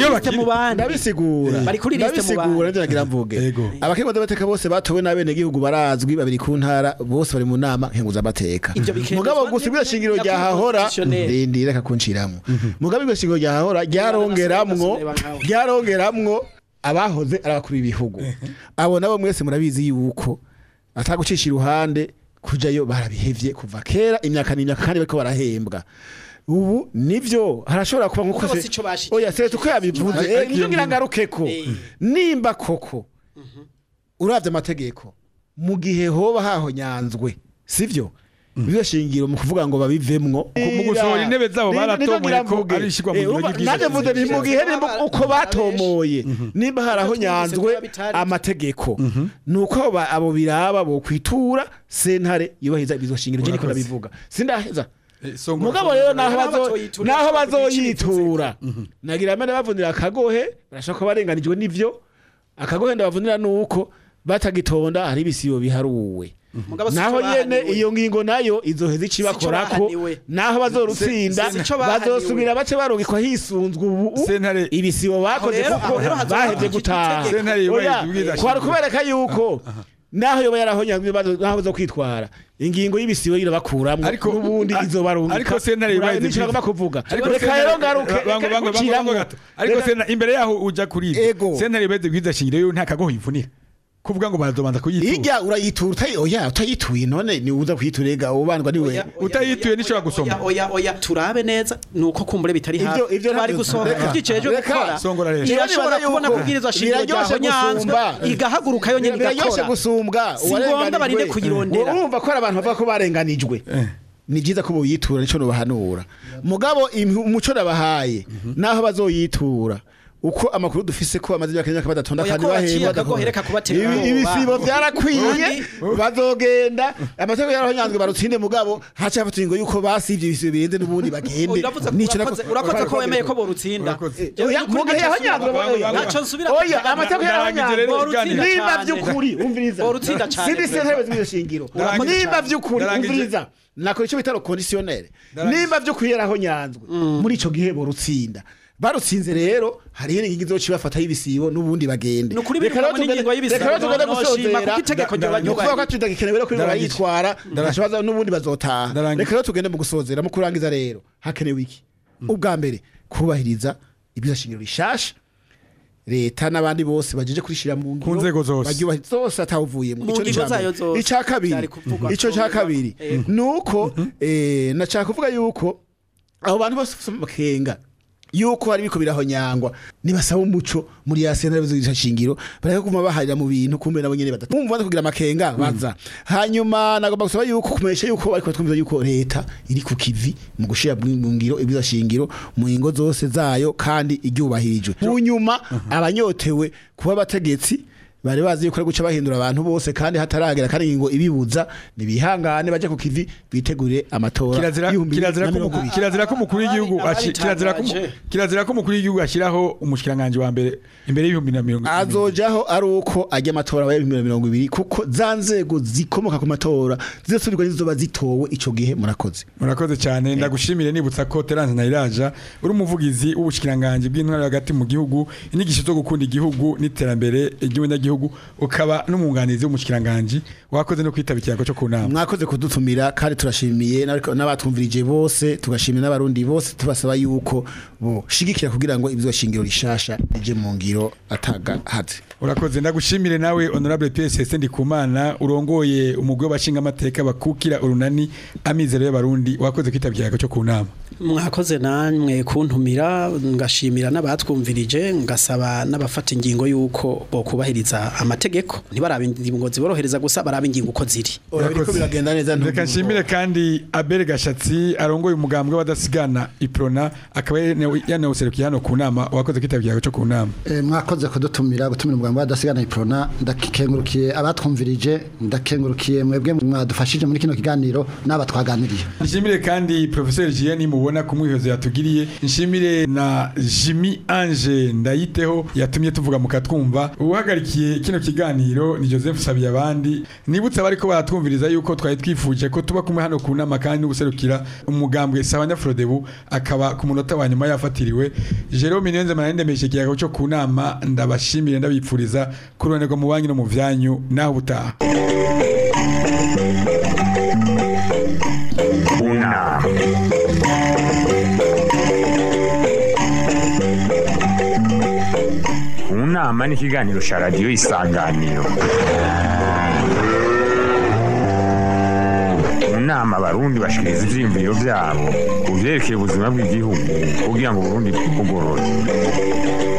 ndabisigura bari kuri liste mu bandi ndabisigura ndagira mvuge abakenguza amateka bose batowe n'abene gihugu barazwi babiri ku ntara bose bari mu nama hinguza amateka mugabo gusibira shingiro rya hahora ndindi reka kunciramo mugabe gushingo ryahora ryarongeramwo ryarongeramwo abahoze arabakuru ibihugu abo nabo mwese murabizi yuko atagucisha iruhande kujayo barabihevye kuva kera imyaka n'imyaka kandi bariko barahembwa ubu nivyo harashobora kuba nkuko se oya se tuko yabivuze nivyo ngira ngarukeko nimba koko uravye amategeko mu gihe hoba haho nyanzwe sivyo ibyo shingiro mu kuvuga ngo babivemwo mu gusohora intebe zabo baratomoye ko ari ishigwa mu gihugu gigize nande vuze ni mu gihe nimba uko batomoye nimba haraho nyanzwe amategeko nuko abo biraba bo kwitura sentare yubahiza ibyo shingiro je niko nabivuga sindaheza mugabo rero naho bazo naho bazoyitura nagira amene bavunira akagohe barashaka barenganijwe n'ivyo akagohe ndabavunira nuko batagitonda hari bisiyo biharuwe naho yene iyo ngingo nayo izoheza icibakorako naho bazorutsinda bazosubira bace barungikwa hisunzwe ubu ibisibo bakoze kuko baheze gutaha kwari kubereka yuko naho yoba yarahonyangwe naho zo kwitwara ingingo y'ibisibo irabakuramwe ubundi izobarungika ariko sentare ibaye nshaka kuvuga reka rero ngaruke bango bango bango gato ariko sentare imbere yaho uja kuri sentare ibaye bwiza shingiro yo nta kagoho yivunira kuvuga ngo barazobanza kuyitura ijya urayitura utayi oya utayituye none ni uza kuyiturega ubandwa ni we utayituye nishobora gusoma oya oya turabe neza nuko kumbure bitari hafi ivyo bari gusoma kivyiceje gukora irashobora kubona kubwirizwa shingiro ryaho nyanzwe igahaguruka yo nyene igakora birayoshe gusumbwa uwarenganijwe barinde kuyirondera urumva ko abantu bavuga ko barenganijwe ni byiza ko boyitura nico no bahanura mugabo umuco nabahaye naho bazoyitura uko amakuru dufise ko amazi y'akanya kabadatonda kandi bahemba ibisibo byarakwiye bazogenda amateko yarahonyanzwe barutsinde mugabo hacha fatingo yuko basivye ibisibo birenze n'ubundi bagende nico urakoze ko wemeye ko borutsinda mugihe yahonyanzwe naco nsubira oya amateko yarahonyanzwe nimba vy'ukuri umviriza borutsinda cyane sindi sentare z'ibyo shingiro nimba vy'ukuri umviriza nako ico bitaro conditionnel nimba vy'ukuri yarahonyanzwe muri ico gihe borutsinda barutsinze rero hari yene ngingo zoci bafata y'ibisibo n'ubundi bagende reka rero n'ingingo y'ibisibo reka rero gusozera kuko itegeko ryo banyuga kuko tudagikenewe ko barayitwara ndashabaza n'ubundi bazotaha reka rero tugende mu gusozera mu kurangiza rero hakenewe iki ubwa mbere kubahiriza ibyo shingiro rishasha leta n'abandi bose bajeje kurishira mu ngiro kunzego zose bagiye zose atawuvuyemo ico ni ica kabiri ico ca kabiri nuko eh naca kuvuga yuko abo bantu bose bakenga yuko hari biko birahonyangwa nibasaba umuco muri ya sentare bizo shingiro barako kuma baharira mu bintu kumbe nabo nyene batatu umva kugira amakenga baza hanyuma nagomba gusaba yuko kumesha yuko ariko twumva yuko leta iri ku kivi mu gushira mu ngiro ibizo shingiro mu ingo zose zayo kandi igyubahirijwe unyuma abanyotewe kuba bategetsi bari bazi yuko guca bahindura abantu bose kandi hataragera kandi ngo ibibuza nibihangane baje ku kivi bitegure amatora kirazira kirazira ko kirazira ko mukuru w'igihugu kirazira ko kirazira ko mukuru w'igihugu ashiraho umushikiranganje wa mbere imbere y'ibihumbi na mirongo azojaho ari uko ajya amatora wa ibihumbi na mirongo ibiri kuko zanzego zikomoka ku matora zizosubirwa nizoba zitowe ico gihe murakoze murakoze cyane ndagushimire nibutsa ko Terence Nayiraja uri umuvugizi w'ubushikiranganje bw'intwara hagati mu gihugu inyigisho zo gukunda igihugu n'iterambere igihugu ukaba n'umwunganizi w'umushikiranganje wakoze no kwitaba ikiyago cyo kunama mwakoze kudutumira kandi turashimiye n'abatwumvirije bose tugashimira n'abarundi bose tubasaba yuko bo shigikira kugira ngo ibyo shingiro rishasha ije mu ngiro ataga hati urakoze ndagushimire nawe honorable P S S Ndikumana urongoye umugwe w'abashinga amateka bakukira urunani amizero y'abarundi wakoze kwitaba ikiyago cyo kunama mwakoze namwe kuntumira ngashimira n'abatwumvirije ngasaba n'abafata ingingo yuko bo kubahiriza amategeko ntibarabe ingingo ziborohereza gusa barabe ingingo uko ziri urabiko biragenda neza reka nshimire kandi Abel Gashatsi arongoye umugambwe w'adasigana Iprona akaba yanawuserukiye hano ku nama wakoze kwitabira cyo ku nama eh mwakoze kudutumira gutumira umugambwe w'adasigana Iprona ndakengurukiye abatwumvirije ndakengurukiye mwebwe mwadufashije muri kino kiganiro n'aba twaganiriye nshimire kandi Professeur Gianni mubona kumwihozo yatugiriye nshimire na Jimmy Ange ndayiteho yatumye tuvuga mukatwumva uhagarikiye kino kiganiro ni Joseph Sabiye abandi nibutsa bariko baratwumviriza yuko twari twifuje ko tuba kumwe hano ku nama kandi ubuserukira umugambwe Sabanya Frodebu akaba ku munota wa nyuma yafatiriwe Jerome Nyenze manende meshekiyago cyo ku nama ndabashimire ndabipfuriza kuronerwa mu banki no mu vyanyu naho butaha una unama ni ikiganiro cya radiyo Isanganiro mu nama abarundi bashikiriza ivyiyumviro vyabo ku vyerekeye ubuzima bw'igihugu kugira ngo Burundi bugorore